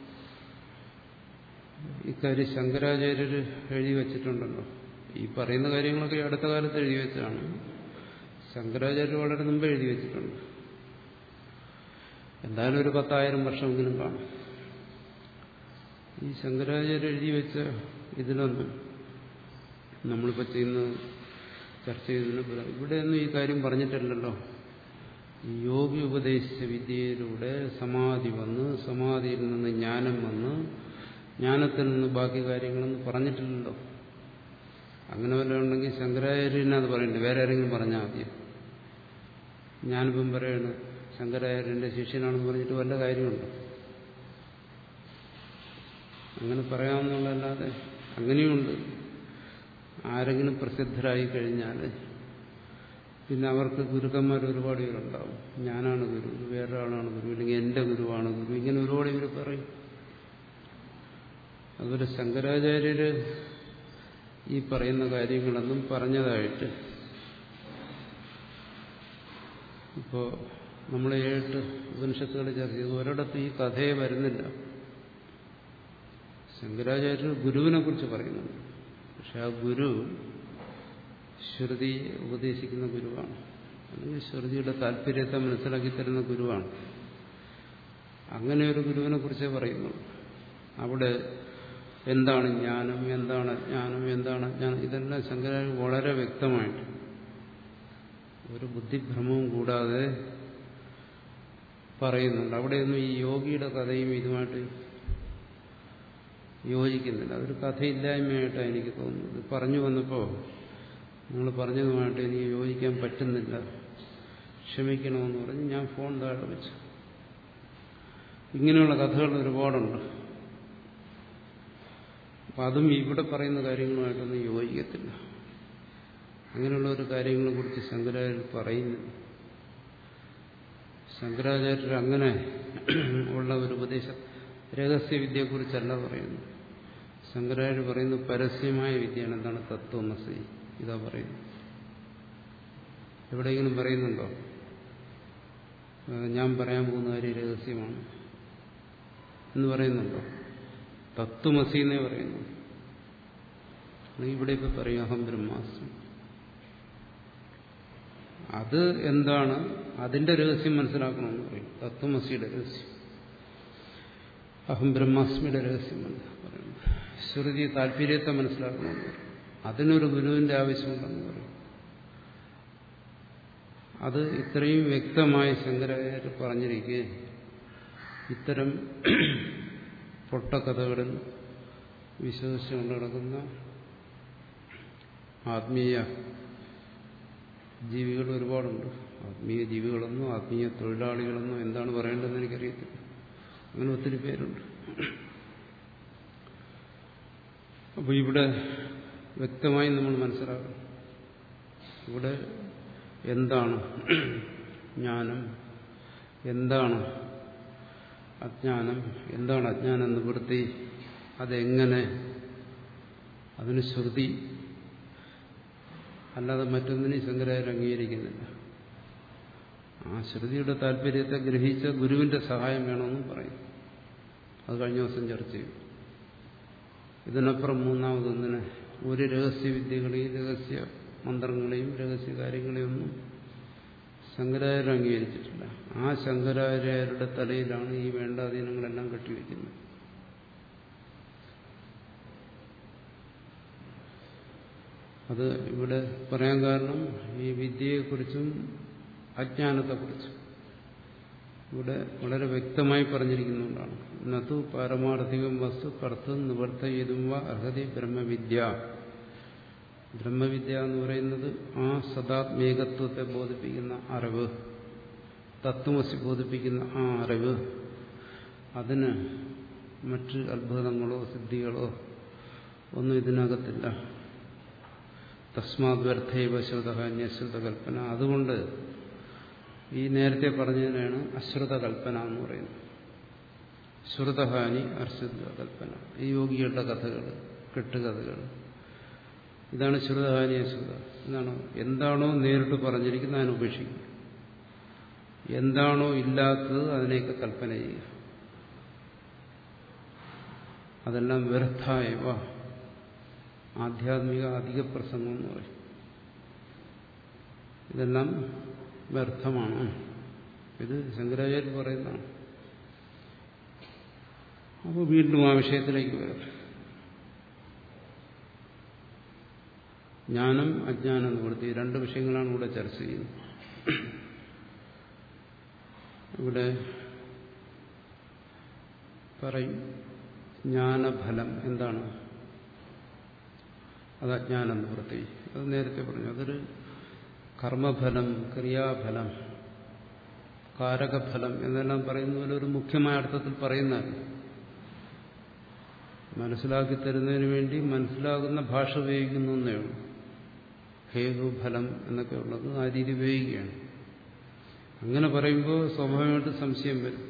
S1: ഇക്കാര്യം ശങ്കരാചാര്യർ എഴുതി വച്ചിട്ടുണ്ടല്ലോ. ഈ പറയുന്ന കാര്യങ്ങളൊക്കെ അടുത്ത കാലത്ത് എഴുതി വെച്ചതാണ്. ശങ്കരാചാര്യർ വളരെ മുമ്പ് എഴുതി വെച്ചിട്ടുണ്ട്. എന്തായാലും ഒരു പത്തായിരം വർഷമെങ്കിലും കാണും. ഈ ശങ്കരാചാര്യർ എഴുതി വെച്ച ഇതിലൊന്നും നമ്മളിപ്പോൾ ചെയ്യുന്ന ചർച്ച ചെയ്തതിന് ഇവിടെയൊന്നും ഈ കാര്യം പറഞ്ഞിട്ടില്ലല്ലോ. ഈ യോഗി ഉപദേശിച്ച വിദ്യയിലൂടെ സമാധി വന്ന്, സമാധിയിൽ നിന്ന് ജ്ഞാനം വന്ന്, ജ്ഞാനത്തിൽ നിന്ന് ബാക്കി കാര്യങ്ങളൊന്നും പറഞ്ഞിട്ടില്ലല്ലോ. അങ്ങനെ വല്ലതും ഉണ്ടെങ്കിൽ ശങ്കരാചാര്യനെ അത് പറയണ്ടേ, വേറെ ആരെങ്കിലും പറഞ്ഞാൽ ആദ്യം. ഞാനിപ്പം പറയണു ശങ്കരാചാര്യന്റെ ശിഷ്യനാണെന്ന് പറഞ്ഞിട്ട് വല്ല കാര്യമുണ്ടോ? അങ്ങനെ പറയാമെന്നുള്ളതല്ലാതെ അങ്ങനെയുണ്ട്. ആരെങ്കിലും പ്രസിദ്ധരായി കഴിഞ്ഞാൽ പിന്നെ അവർക്ക് ഗുരുക്കന്മാർ ഒരുപാട് പേരുണ്ടാവും. ഞാനാണ് ഗുരു, വേറൊരാളാണ് ഗുരു, അല്ലെങ്കിൽ എൻ്റെ ഗുരുവാണ് ഗുരു, ഇങ്ങനെ ഒരുപാട് പേര് പറയും. അതുപോലെ ശങ്കരാചാര്യര് ഈ പറയുന്ന കാര്യങ്ങളൊന്നും പറഞ്ഞതായിട്ട് ഇപ്പോൾ നമ്മൾ ഏഴെട്ട് ഉപനിഷത്തുകൾ ചർച്ച ചെയ്തു, ഒരിടത്തും ഈ കഥയെ വരുന്നില്ല. ശങ്കരാചാര്യർ ഗുരുവിനെ കുറിച്ച് പറയുന്നുണ്ട്. പക്ഷെ ആ ഗുരു ശ്രുതി ഉപദേശിക്കുന്ന ഗുരുവാണ്, അല്ലെങ്കിൽ ശ്രുതിയുടെ താല്പര്യത്തെ മനസ്സിലാക്കി തരുന്ന ഗുരുവാണ്. അങ്ങനെ ഒരു ഗുരുവിനെ കുറിച്ചേ പറയുന്നുള്ളൂ. അവിടെ എന്താണ് ജ്ഞാനം, എന്താണ് അജ്ഞാനം, എന്താണ് അജ്ഞാനം, ഇതെല്ലാം ശങ്കരാചാര്യർ വളരെ വ്യക്തമായിട്ട് ഒരു ബുദ്ധിഭ്രമവും കൂടാതെ പറയുന്നുണ്ട്. അവിടെയൊന്നും ഈ യോഗിയുടെ കഥയും ഇതുമായിട്ട് യോജിക്കുന്നില്ല. അതൊരു കഥയില്ലായ്മയായിട്ടാണ് എനിക്ക് തോന്നുന്നത്. പറഞ്ഞു വന്നപ്പോൾ നിങ്ങൾ പറഞ്ഞതുമായിട്ട് എനിക്ക് യോജിക്കാൻ പറ്റുന്നില്ല, ക്ഷമിക്കണമെന്ന് പറഞ്ഞ് ഞാൻ ഫോൺ താഴെ വെച്ചു. ഇങ്ങനെയുള്ള കഥകൾ ഒരുപാടുണ്ട്. അപ്പം അതും ഇവിടെ പറയുന്ന കാര്യങ്ങളുമായിട്ടൊന്നും യോജിക്കത്തില്ല. അങ്ങനെയുള്ള ഒരു കാര്യങ്ങളെ കുറിച്ച് ശങ്കരാചാര്യർ പറയുന്നില്ല. ശങ്കരാചാര്യർ അങ്ങനെ ഉള്ള ഒരു ഉപദേശം രഹസ്യവിദ്യയെക്കുറിച്ചല്ല പറയുന്നു. ശങ്കരാചാര്യർ പറയുന്നത് പരസ്യമായ വിദ്യയാണ്. എന്താണ്? തത്വമസി. ഇതാ പറയുന്നു. എവിടെയെങ്കിലും പറയുന്നുണ്ടോ ഞാൻ പറയാൻ പോകുന്ന കാര്യം രഹസ്യമാണ് എന്ന് പറയുന്നുണ്ടോ? തത്വമസി എന്നേ പറയുന്നു. ഇവിടെ ഇപ്പൊ പറയും അഹം ബ്രഹ്മാസ്മി. അത് എന്താണ്, അതിന്റെ രഹസ്യം മനസ്സിലാക്കണമെന്ന് പറയും. തത്വമസിയുടെ രഹസ്യം, അഹം ബ്രഹ്മാസ്മിയുടെ രഹസ്യം പറയുന്നു. ശ്രുതി താല്പര്യത്തെ മനസ്സിലാക്കണമെന്ന് പറയും. അതിനൊരു ഗുരുവിന്റെ ആവശ്യമുണ്ടെന്ന് പറയും. അത് ഇത്രയും വ്യക്തമായി ശങ്കരാചാര്യർ പറഞ്ഞിരിക്കെ ഇത്തരം പൊട്ടക്കഥകളിൽ വിശ്വസിച്ചുകൊണ്ട് നടക്കുന്ന ആത്മീയ ജീവികൾ ഒരുപാടുണ്ട്. ആത്മീയ ജീവികളെന്നോ ആത്മീയ തൊഴിലാളികളെന്നോ എന്താണ് പറയേണ്ടതെന്ന് എനിക്കറിയത്തില്ല. അങ്ങനെ ഒത്തിരി പേരുണ്ട്. അപ്പോൾ ഇവിടെ വ്യക്തമായി നമ്മൾ മനസ്സിലാക്കണം, ഇവിടെ എന്താണ് ജ്ഞാനം, എന്താണ് അജ്ഞാനം, എന്താണ് അജ്ഞാന നിവൃത്തി, അതെങ്ങനെ, അതിന് ശ്രുതി അല്ലാതെ മറ്റൊന്നിനെയും ശങ്കരാചാര്യർ അംഗീകരിക്കുന്നില്ല. ആ ശ്രുതിയുടെ താല്പര്യത്തെ ഗ്രഹിച്ച ഗുരുവിന്റെ സഹായം വേണമെന്നും പറയും. അത് കഴിഞ്ഞ ദിവസം ചർച്ച ചെയ്തു. ഇതിനപ്പുറം മൂന്നാമതൊന്നിനെ ഒരു രഹസ്യവിദ്യകളെയും രഹസ്യ മന്ത്രങ്ങളെയും രഹസ്യ കാര്യങ്ങളെയും ഒന്നും ശങ്കരാചാര്യർ അംഗീകരിച്ചിട്ടില്ല. ആ ശങ്കരാചാര്യരുടെ തലയിലാണ് ഈ വേണ്ടാധീനങ്ങളെല്ലാം കെട്ടിവെക്കുന്നത്. അത് ഇവിടെ പറയാൻ കാരണം ഈ വിദ്യയെക്കുറിച്ചും അജ്ഞാനത്തെക്കുറിച്ചും ഇവിടെ വളരെ വ്യക്തമായി പറഞ്ഞിരിക്കുന്നുകൊണ്ടാണ്. നതു പാരമാർത്ഥികം വസ്തു കർത്തും നിവർത്തയിതും വ അർഹതി ബ്രഹ്മവിദ്യ. ബ്രഹ്മവിദ്യ എന്ന് പറയുന്നത് ആ സദാത്മേകത്വത്തെ ബോധിപ്പിക്കുന്ന അറിവ്, തത്വമസി ബോധിപ്പിക്കുന്ന ആ അറിവ്. അതിന് മറ്റ് അത്ഭുതങ്ങളോ സിദ്ധികളോ ഒന്നും ഇതിനകത്തില്ല. തസ്മാത് വ്യർത്ഥൈവ ശ്രുത അന്യശ്രുത കൽപ്പന. അതുകൊണ്ട് ഈ നേരത്തെ പറഞ്ഞതിനാണ് അശ്രുത കൽപ്പന എന്ന് പറയുന്നത്. ശ്രുതഹാനി അശ്രുത കൽപ്പന. ഈ യോഗികളുടെ കഥകൾ, കെട്ടുകഥകൾ, ഇതാണ് ശ്രുതഹാനി അശ്രുത. എന്താണ്? എന്താണോ നേരിട്ട് പറഞ്ഞിരിക്കുന്നത് അതിനെ ഉപേക്ഷിക്കുക, എന്താണോ ഇല്ലാത്തത് അതിനെയൊക്കെ കൽപ്പന ചെയ്യുക. അതെല്ലാം വ്യർത്ഥായവ. ആധ്യാത്മിക അധിക പ്രസംഗം എന്ന് പറയും. ഇതെല്ലാം വ്യർത്ഥമാണ്. ഇത് ശങ്കരാചാര്യർ പറയുന്നതാണ്. അപ്പോൾ വീണ്ടും ആ വിഷയത്തിലേക്ക് വരാം. ജ്ഞാനം അജ്ഞാനം നിവൃത്തി, രണ്ട് വിഷയങ്ങളാണ് ഇവിടെ ചർച്ച ചെയ്യുന്നത്. ഇവിടെ പറയും ജ്ഞാനഫലം എന്താണ്? അത് അജ്ഞാന നിവൃത്തി. അത് നേരത്തെ പറഞ്ഞു. അതൊരു കർമ്മഫലം, ക്രിയാഫലം, കാരകഫലം എന്നെല്ലാം പറയുന്ന പോലെ ഒരു മുഖ്യമായ അർത്ഥത്തിൽ പറയുന്നതാണ്. മനസ്സിലാക്കി തരുന്നതിന് വേണ്ടി മനസ്സിലാകുന്ന ഭാഷ ഉപയോഗിക്കുന്നു എന്നേ ഉള്ളൂ. ഹേതു ഫലം എന്നൊക്കെ ഉള്ളത് ആ രീതി ഉപയോഗിക്കുകയാണ്. അങ്ങനെ പറയുമ്പോൾ സ്വാഭാവികമായിട്ട് സംശയം വരും.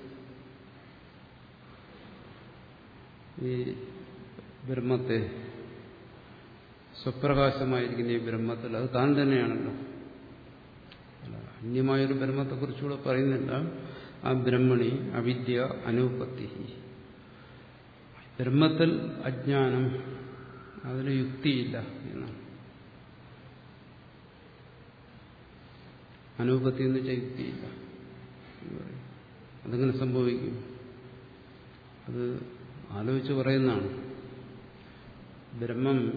S1: ഈ ബ്രഹ്മത്തെ, സ്വപ്രകാശമായിരിക്കുന്ന ഈ ബ്രഹ്മത്തിൽ അത് താൻ തന്നെയാണല്ലോ. അന്യമായൊരു ബ്രഹ്മത്തെക്കുറിച്ചുകൂടെ പറയുന്നില്ല. ആ ബ്രഹ്മണി അവിദ്യ അനുപത്തി. ബ്രഹ്മത്തിൽ അജ്ഞാനം, അതിന് യുക്തിയില്ല എന്നാണ്. അനുപത്തി എന്ന് വെച്ചാൽ യുക്തിയില്ല. അതെങ്ങനെ സംഭവിക്കും? അത് ആലോചിച്ച് പറയുന്നതാണ്. ബ്രഹ്മം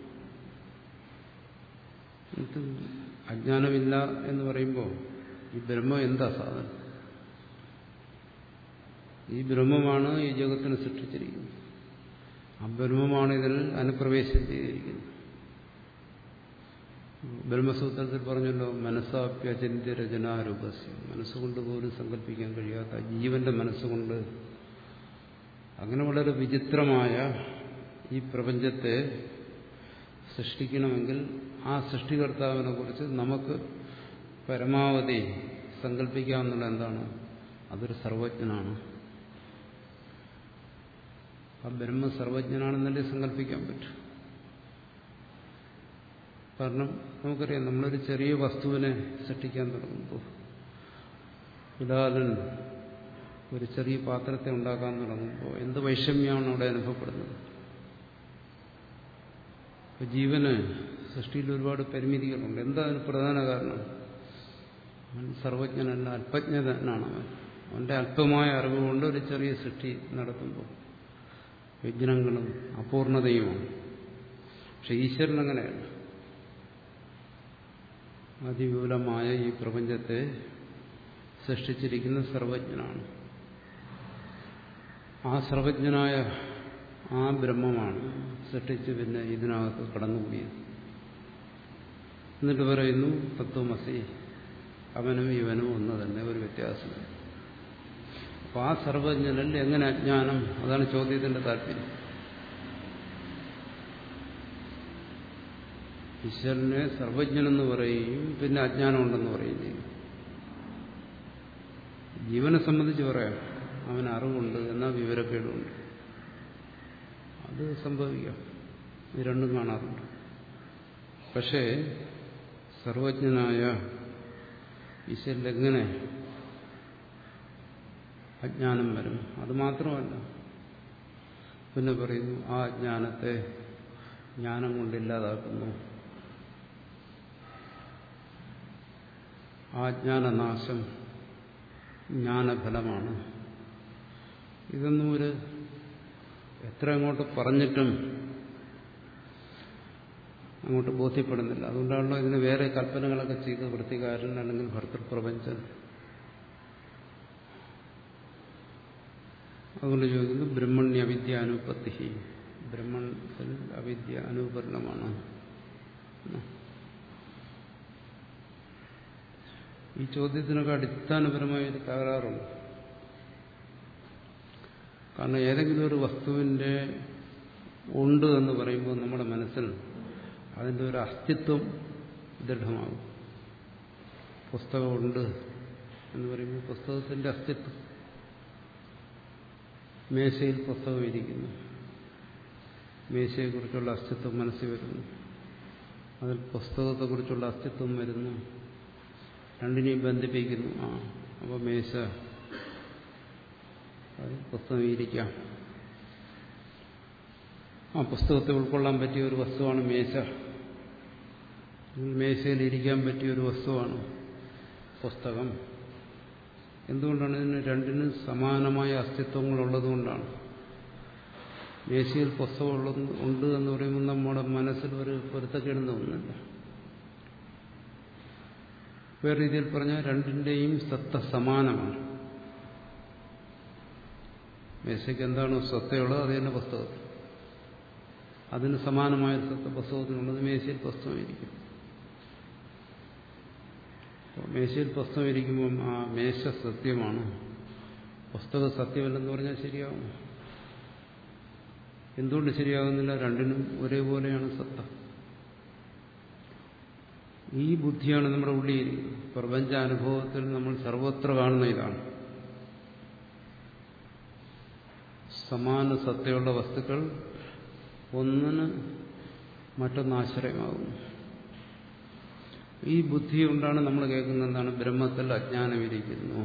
S1: അജ്ഞാനമില്ല എന്ന് പറയുമ്പോൾ ഈ ബ്രഹ്മം എന്താ സാധനം? ഈ ബ്രഹ്മമാണ് ഈ ജഗത്തിനെ സൃഷ്ടിച്ചിരിക്കുന്നത്. ആ ബ്രഹ്മമാണ് ഇതിൽ അനുപ്രവേശം ചെയ്തിരിക്കുന്നത്. ബ്രഹ്മസൂത്രത്തിൽ പറഞ്ഞല്ലോ, മനസ്സാപ്യചിന്യ രചനാരൂപസ്യ. മനസ്സുകൊണ്ട് പോലും സങ്കല്പിക്കാൻ കഴിയാത്ത ജീവന്റെ മനസ്സുകൊണ്ട് അങ്ങനെ വളരെ വിചിത്രമായ ഈ പ്രപഞ്ചത്തെ സൃഷ്ടിക്കണമെങ്കിൽ ആ സൃഷ്ടികർത്താവിനെ കുറിച്ച് നമുക്ക് പരമാവധി സങ്കല്പിക്കാവുന്ന എന്താണ്? അതൊരു സർവജ്ഞനാണ്. ആ ബ്രഹ്മ സർവജ്ഞനാണെന്നല്ലേ സങ്കല്പിക്കാൻ പറ്റും. കാരണം നമുക്കറിയാം, നമ്മളൊരു ചെറിയ വസ്തുവിനെ സൃഷ്ടിക്കാൻ തുടങ്ങുമ്പോൾ, ഉദാഹരണം ഒരു ചെറിയ പാത്രത്തെ ഉണ്ടാക്കാൻ തുടങ്ങുമ്പോൾ എന്ത് വൈഷമ്യമാണ് അവിടെ അനുഭവപ്പെടുന്നത്. ജീവന് സൃഷ്ടിയിൽ ഒരുപാട് പരിമിതികളുണ്ട്. എന്താ അതിന് പ്രധാന കാരണം? അവൻ സർവജ്ഞനല്ല, അല്പജ്ഞനാണ്. അവൻ അവന്റെ അല്പമായ അറിവുകൊണ്ട് ഒരു ചെറിയ സൃഷ്ടി നടത്തുമ്പോൾ വിഘ്നങ്ങളും അപൂർണതയുമാണ്. പക്ഷെ ഈശ്വരൻ അങ്ങനെയല്ല. അതിവിപുലമായ ഈ പ്രപഞ്ചത്തെ സൃഷ്ടിച്ചിരിക്കുന്ന സർവജ്ഞനാണ്. ആ സർവജ്ഞനായ ആ ബ്രഹ്മമാണ് സൃഷ്ടിച്ച് പിന്നെ ഇതിനകത്ത് കടന്നുകൂടിയത്. എന്നിട്ട് പറയുന്നു തത്വമസി, അവനും ഇവനും ഒന്ന് തന്നെ, ഒരു വ്യത്യാസമില്ല. അപ്പോൾ ആ സർവജ്ഞനിൽ എങ്ങനെ അജ്ഞാനം? അതാണ് ചോദ്യത്തിന്റെ താല്പര്യം. ഈശ്വരനെ സർവജ്ഞനെന്ന് പറയുകയും പിന്നെ അജ്ഞാനം ഉണ്ടെന്ന് പറയുകയും ചെയ്യും. ജീവനെ സംബന്ധിച്ച് പറയാം, അവന് അറിവുണ്ട്, എന്നാൽ വിവരക്കേടുണ്ട്. അത് സംഭവിക്കാം, ഇത് രണ്ടും കാണാറുണ്ട്. പക്ഷേ സർവജ്ഞനായ ഈശ്വരൻ എങ്ങനെ അജ്ഞാനം വരും? അത് മാത്രമല്ല, പിന്നെ പറയുന്നു ആ അജ്ഞാനത്തെ ജ്ഞാനം കൊണ്ടില്ലാതാക്കുന്നു. ആ ജ്ഞാനനാശം ജ്ഞാനഫലമാണ്. ഇതൊന്നും ഒരു എത്ര അങ്ങോട്ട് പറഞ്ഞിട്ടും അങ്ങോട്ട് ബോധ്യപ്പെടുന്നില്ല. അതുകൊണ്ടാണല്ലോ ഇതിന് വേറെ കൽപ്പനകളൊക്കെ ചെയ്ത് വൃത്തികാരൻ അല്ലെങ്കിൽ ഭർത്തൃപ്രപഞ്ചൻ. അതുകൊണ്ട് ചോദിക്കുന്നു ബ്രഹ്മണ്യ അവിദ്യ അനുപത്തി. ബ്രഹ്മത്തിൽ അവിദ്യ അനുപരണമാണ്. ഈ ചോദ്യത്തിനൊക്കെ അടിസ്ഥാനപരമായ ഒരു തകരാറുണ്ട്. കാരണം ഏതെങ്കിലും ഒരു വസ്തുവിന്റെ ഉണ്ട് എന്ന് പറയുമ്പോൾ നമ്മുടെ മനസ്സിൽ അതിൻ്റെ ഒരു അസ്തിത്വം ദൃഢമാകും. പുസ്തകമുണ്ട് എന്ന് പറയുമ്പോൾ പുസ്തകത്തിന്റെ അസ്തിത്വം, മേശയിൽ പുസ്തകം ഇരിക്കുന്നു, മേശയെക്കുറിച്ചുള്ള അസ്തിത്വം മനസ്സിൽ വരുന്നു, അതിൽ പുസ്തകത്തെക്കുറിച്ചുള്ള അസ്തിത്വം വരുന്നു, രണ്ടിനെയും ബന്ധിപ്പിക്കുന്നു. ആ അപ്പോൾ മേശ, പുസ്തകം ഇരിക്കാം. ആ പുസ്തകത്തെ ഉൾക്കൊള്ളാൻ പറ്റിയ ഒരു വസ്തുവാണ് മേശ. മേശയിൽ ഇരിക്കാൻ പറ്റിയ ഒരു വസ്തുവാണ് പുസ്തകം. എന്തുകൊണ്ടാണ്? ഇതിന് രണ്ടിനും സമാനമായ അസ്തിത്വങ്ങളുള്ളതുകൊണ്ടാണ്. മേശയിൽ പുസ്തകം ഉള്ളത് ഉണ്ട് എന്ന് പറയുമ്പോൾ നമ്മുടെ മനസ്സിൽ ഒരു പൊരുത്തക്കേടുന്ന ഒന്നുമില്ല. വേറെ രീതിയിൽ പറഞ്ഞാൽ രണ്ടിന്റെയും സത്ത സമാനമാണ്. മേശയ്ക്ക് എന്താണോ സത്തയുള്ളത് അത് തന്നെ പുസ്തകത്തിൽ, അതിന് സമാനമായ സത്ത പുസ്തകത്തിനുള്ളത്. മേശയിൽ പുസ്തകം ഇരിക്കും. മേശയിൽ പുസ്തകം ഇരിക്കുമ്പം ആ മേശ സത്യമാണ്, പുസ്തകം സത്യമല്ലെന്ന് പറഞ്ഞാൽ ശരിയാവും. എന്തുകൊണ്ട് ശരിയാകുന്നില്ല? രണ്ടിനും ഒരേപോലെയാണ് സത്ത. ഈ ബുദ്ധിയാണ് നമ്മുടെ ഉള്ളിൽ. പ്രപഞ്ച അനുഭവത്തിൽ നമ്മൾ സർവത്ര കാണുന്ന ഇതാണ്. സമാന സത്തയുള്ള വസ്തുക്കൾ ഒന്നിന് മറ്റൊന്ന് ആശ്രയമാകുന്നു. ഈ ബുദ്ധി കൊണ്ടാണ് നമ്മൾ കേൾക്കുന്നത് എന്താണ്? ബ്രഹ്മത്തിൽ അജ്ഞാനമിരിക്കുന്നു,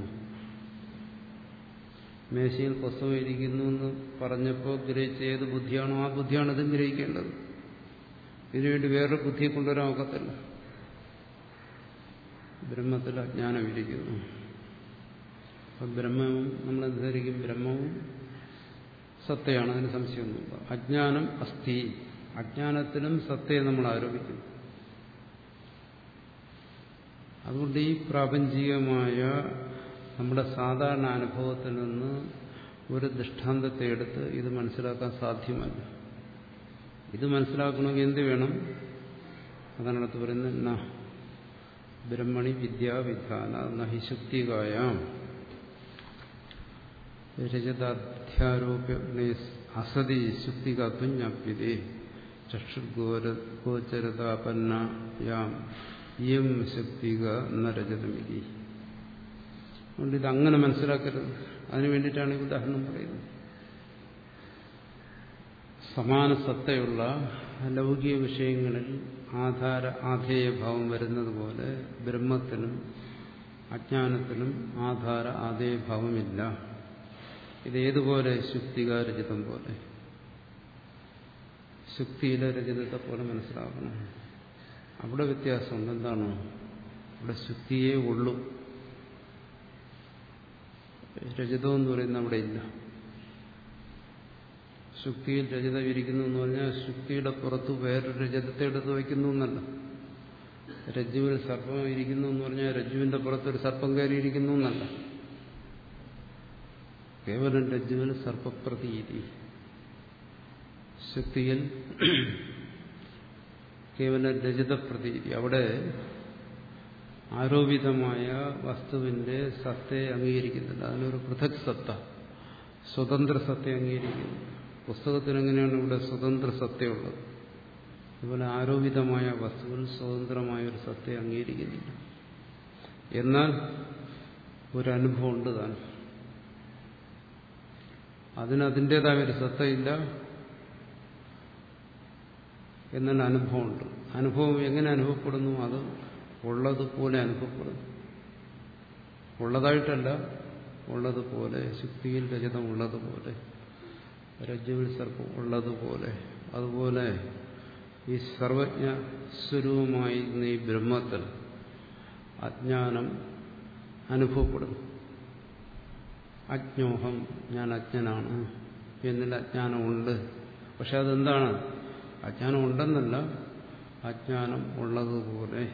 S1: മേശയിൽ പുസ്തകം ഇരിക്കുന്നു എന്ന് പറഞ്ഞപ്പോൾ ഗ്രഹിച്ച ഏത് ബുദ്ധിയാണോ ആ ബുദ്ധിയാണ് ഇതും ഗ്രഹിക്കേണ്ടത്. ഇതിനുവേണ്ടി വേറൊരു ബുദ്ധിയെ കൊണ്ടുവരാൻ ഒക്കത്തില്ല. ബ്രഹ്മത്തിൽ അജ്ഞാനമിരിക്കുന്നു. അപ്പം ബ്രഹ്മവും നമ്മൾ ധരിക്കും ബ്രഹ്മവും സത്തയാണ്, അതിന് സംശയമൊന്നുമില്ല. അജ്ഞാനം അസ്ഥി, അജ്ഞാനത്തിലും സത്തയെ നമ്മൾ ആരോപിക്കും. അതുകൊണ്ട് ഈ പ്രാപഞ്ചികമായ നമ്മുടെ സാധാരണ അനുഭവത്തിൽ നിന്ന് ഒരു ദൃഷ്ടാന്തത്തെ എടുത്ത് ഇത് മനസ്സിലാക്കാൻ സാധ്യമല്ല. ഇത് മനസ്സിലാക്കണമെങ്കിൽ എന്ത് വേണം? അതാണ് അടുത്ത് പറയുന്നത്, ന ബ്രഹ്മണി വിദ്യാവിധാന നഹി ശുക്തികായാം രജതാധ്യാരോപ്യ അസതി ശുക്തികാത്വം ജ്ഞാപ്യതേ ചക്ഷുർഗോചരതാപന്നായാം ഇയം ശക്തിക എന്ന രജതമിതി. അതുകൊണ്ട് ഇതങ്ങനെ മനസ്സിലാക്കരുത്. അതിനു വേണ്ടിയിട്ടാണ് ഈ ഉദാഹരണം പറയുന്നത്. സമാന സത്തയുള്ള ലൗകിക വിഷയങ്ങളിൽ ആധാര ആധേയഭാവം വരുന്നത് പോലെ ബ്രഹ്മത്തിനും അജ്ഞാനത്തിനും ആധാര ആധേയഭാവമില്ല. ഇതേതുപോലെ ശുക്തിക രജതം പോലെ, ശുക്തിയിലെ രജതത്തെ പോലെ മനസ്സിലാക്കണം. അവിടെ വ്യത്യാസമുണ്ട്. എന്താണോ? അവിടെ ശുക്തിയേ ഉള്ളൂ, രജതം എന്ന് പറയുന്നത് അവിടെ ഇല്ല. ശുക്തിയിൽ രജതം ഇരിക്കുന്നു എന്ന് പറഞ്ഞാൽ ശുക്തിയുടെ പുറത്ത് വേറൊരു രജതത്തെ എടുത്ത് വയ്ക്കുന്നു എന്നല്ല. രജ്ജുവിൽ സർപ്പം ഇരിക്കുന്നു എന്ന് പറഞ്ഞാൽ രജ്ജുവിന്റെ പുറത്തൊരു സർപ്പം കയറിയിരിക്കുന്നു എന്നല്ല. കേവലം രജ്ജുവിൽ സർപ്പപ്രതീതി. ശുക്തിയിൽ കേവലം രജതപ്രതീതി. അവിടെ ആരോപിതമായ വസ്തുവിന്റെ സത്തയെ അംഗീകരിക്കുന്നില്ല. അതിനൊരു പൃഥക് സത്ത, സ്വതന്ത്ര സത്തയെ അംഗീകരിക്കുന്നു. പുസ്തകത്തിന് എങ്ങനെയാണ് ഇവിടെ സ്വതന്ത്ര സത്തയുള്ളത്? അതുപോലെ ആരോപിതമായ വസ്തുവിൽ സ്വതന്ത്രമായ ഒരു സത്തയെ അംഗീകരിക്കുന്നില്ല. എന്നാൽ ഒരനുഭവം ഉണ്ട് താൻ. അതിന് അതിൻ്റെതായ ഒരു സത്തയില്ല, എന്നാൽ അനുഭവമുണ്ട്. അനുഭവം എങ്ങനെ അനുഭവപ്പെടുന്നു? അത് ഉള്ളതുപോലെ അനുഭവപ്പെടുന്നു. ഉള്ളതായിട്ടല്ല, ഉള്ളതുപോലെ. ശുക്തിയിൽ രജതം ഉള്ളതുപോലെ, രജ്ജുവിൽ സർപ്പം ഉള്ളതുപോലെ. അതുപോലെ ഈ സർവജ്ഞ സ്വരൂപമായിരുന്ന ഈ ബ്രഹ്മത്തിൽ അജ്ഞാനം അനുഭവപ്പെടുന്നു. അജ്ഞോഹം, ഞാൻ അജ്ഞനാണ്, എന്നിൽ അജ്ഞാനമുണ്ട്. പക്ഷെ അതെന്താണ്? അജ്ഞാനം ഉണ്ടെന്നല്ല, അജ്ഞാനം ഉള്ളതുപോലെ.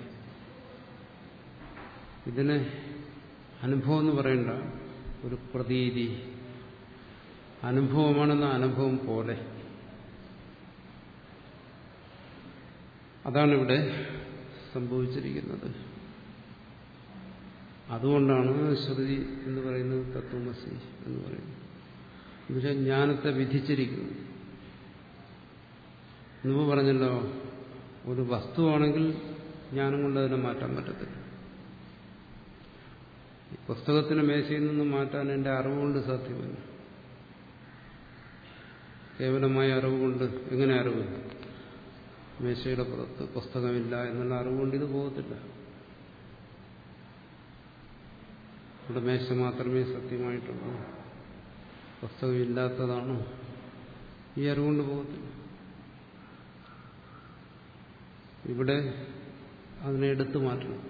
S1: ഇതിനെ അനുഭവം എന്ന് പറയണ്ട, ഒരു പ്രതീതി. അനുഭവമാണെന്ന അനുഭവം പോലെ. അതാണിവിടെ സംഭവിച്ചിരിക്കുന്നത്. അതുകൊണ്ടാണ് ശ്രുതി എന്ന് പറയുന്നത് തത്വമസി എന്ന് പറയുന്നത്. എന്നുവെച്ചാൽ ജ്ഞാനത്തെ വിധിച്ചിരിക്കുന്നു. മുമ്പ് പറഞ്ഞല്ലോ, ഒരു വസ്തുവാണെങ്കിൽ ജ്ഞാനം കൊണ്ട് അതിനെ മാറ്റാൻ പറ്റത്തില്ല. പുസ്തകത്തിന് മേശയിൽ നിന്ന് മാറ്റാൻ എൻ്റെ അറിവുകൊണ്ട് സാധ്യമല്ല. കേവലമായ അറിവുകൊണ്ട്. എങ്ങനെ അറിവ്? മേശയുടെ പുറത്ത് പുസ്തകമില്ല എന്നുള്ള അറിവുകൊണ്ട് ഇത് പോകത്തില്ല. ഇവിടെ മേശ മാത്രമേ സത്യമായിട്ടുള്ളൂ, പുസ്തകമില്ലാത്തതാണ്. ഈ അറിവുകൊണ്ട് പോകത്തില്ല. ഇവിടെ അതിനെ എടുത്തു മാറ്റണം.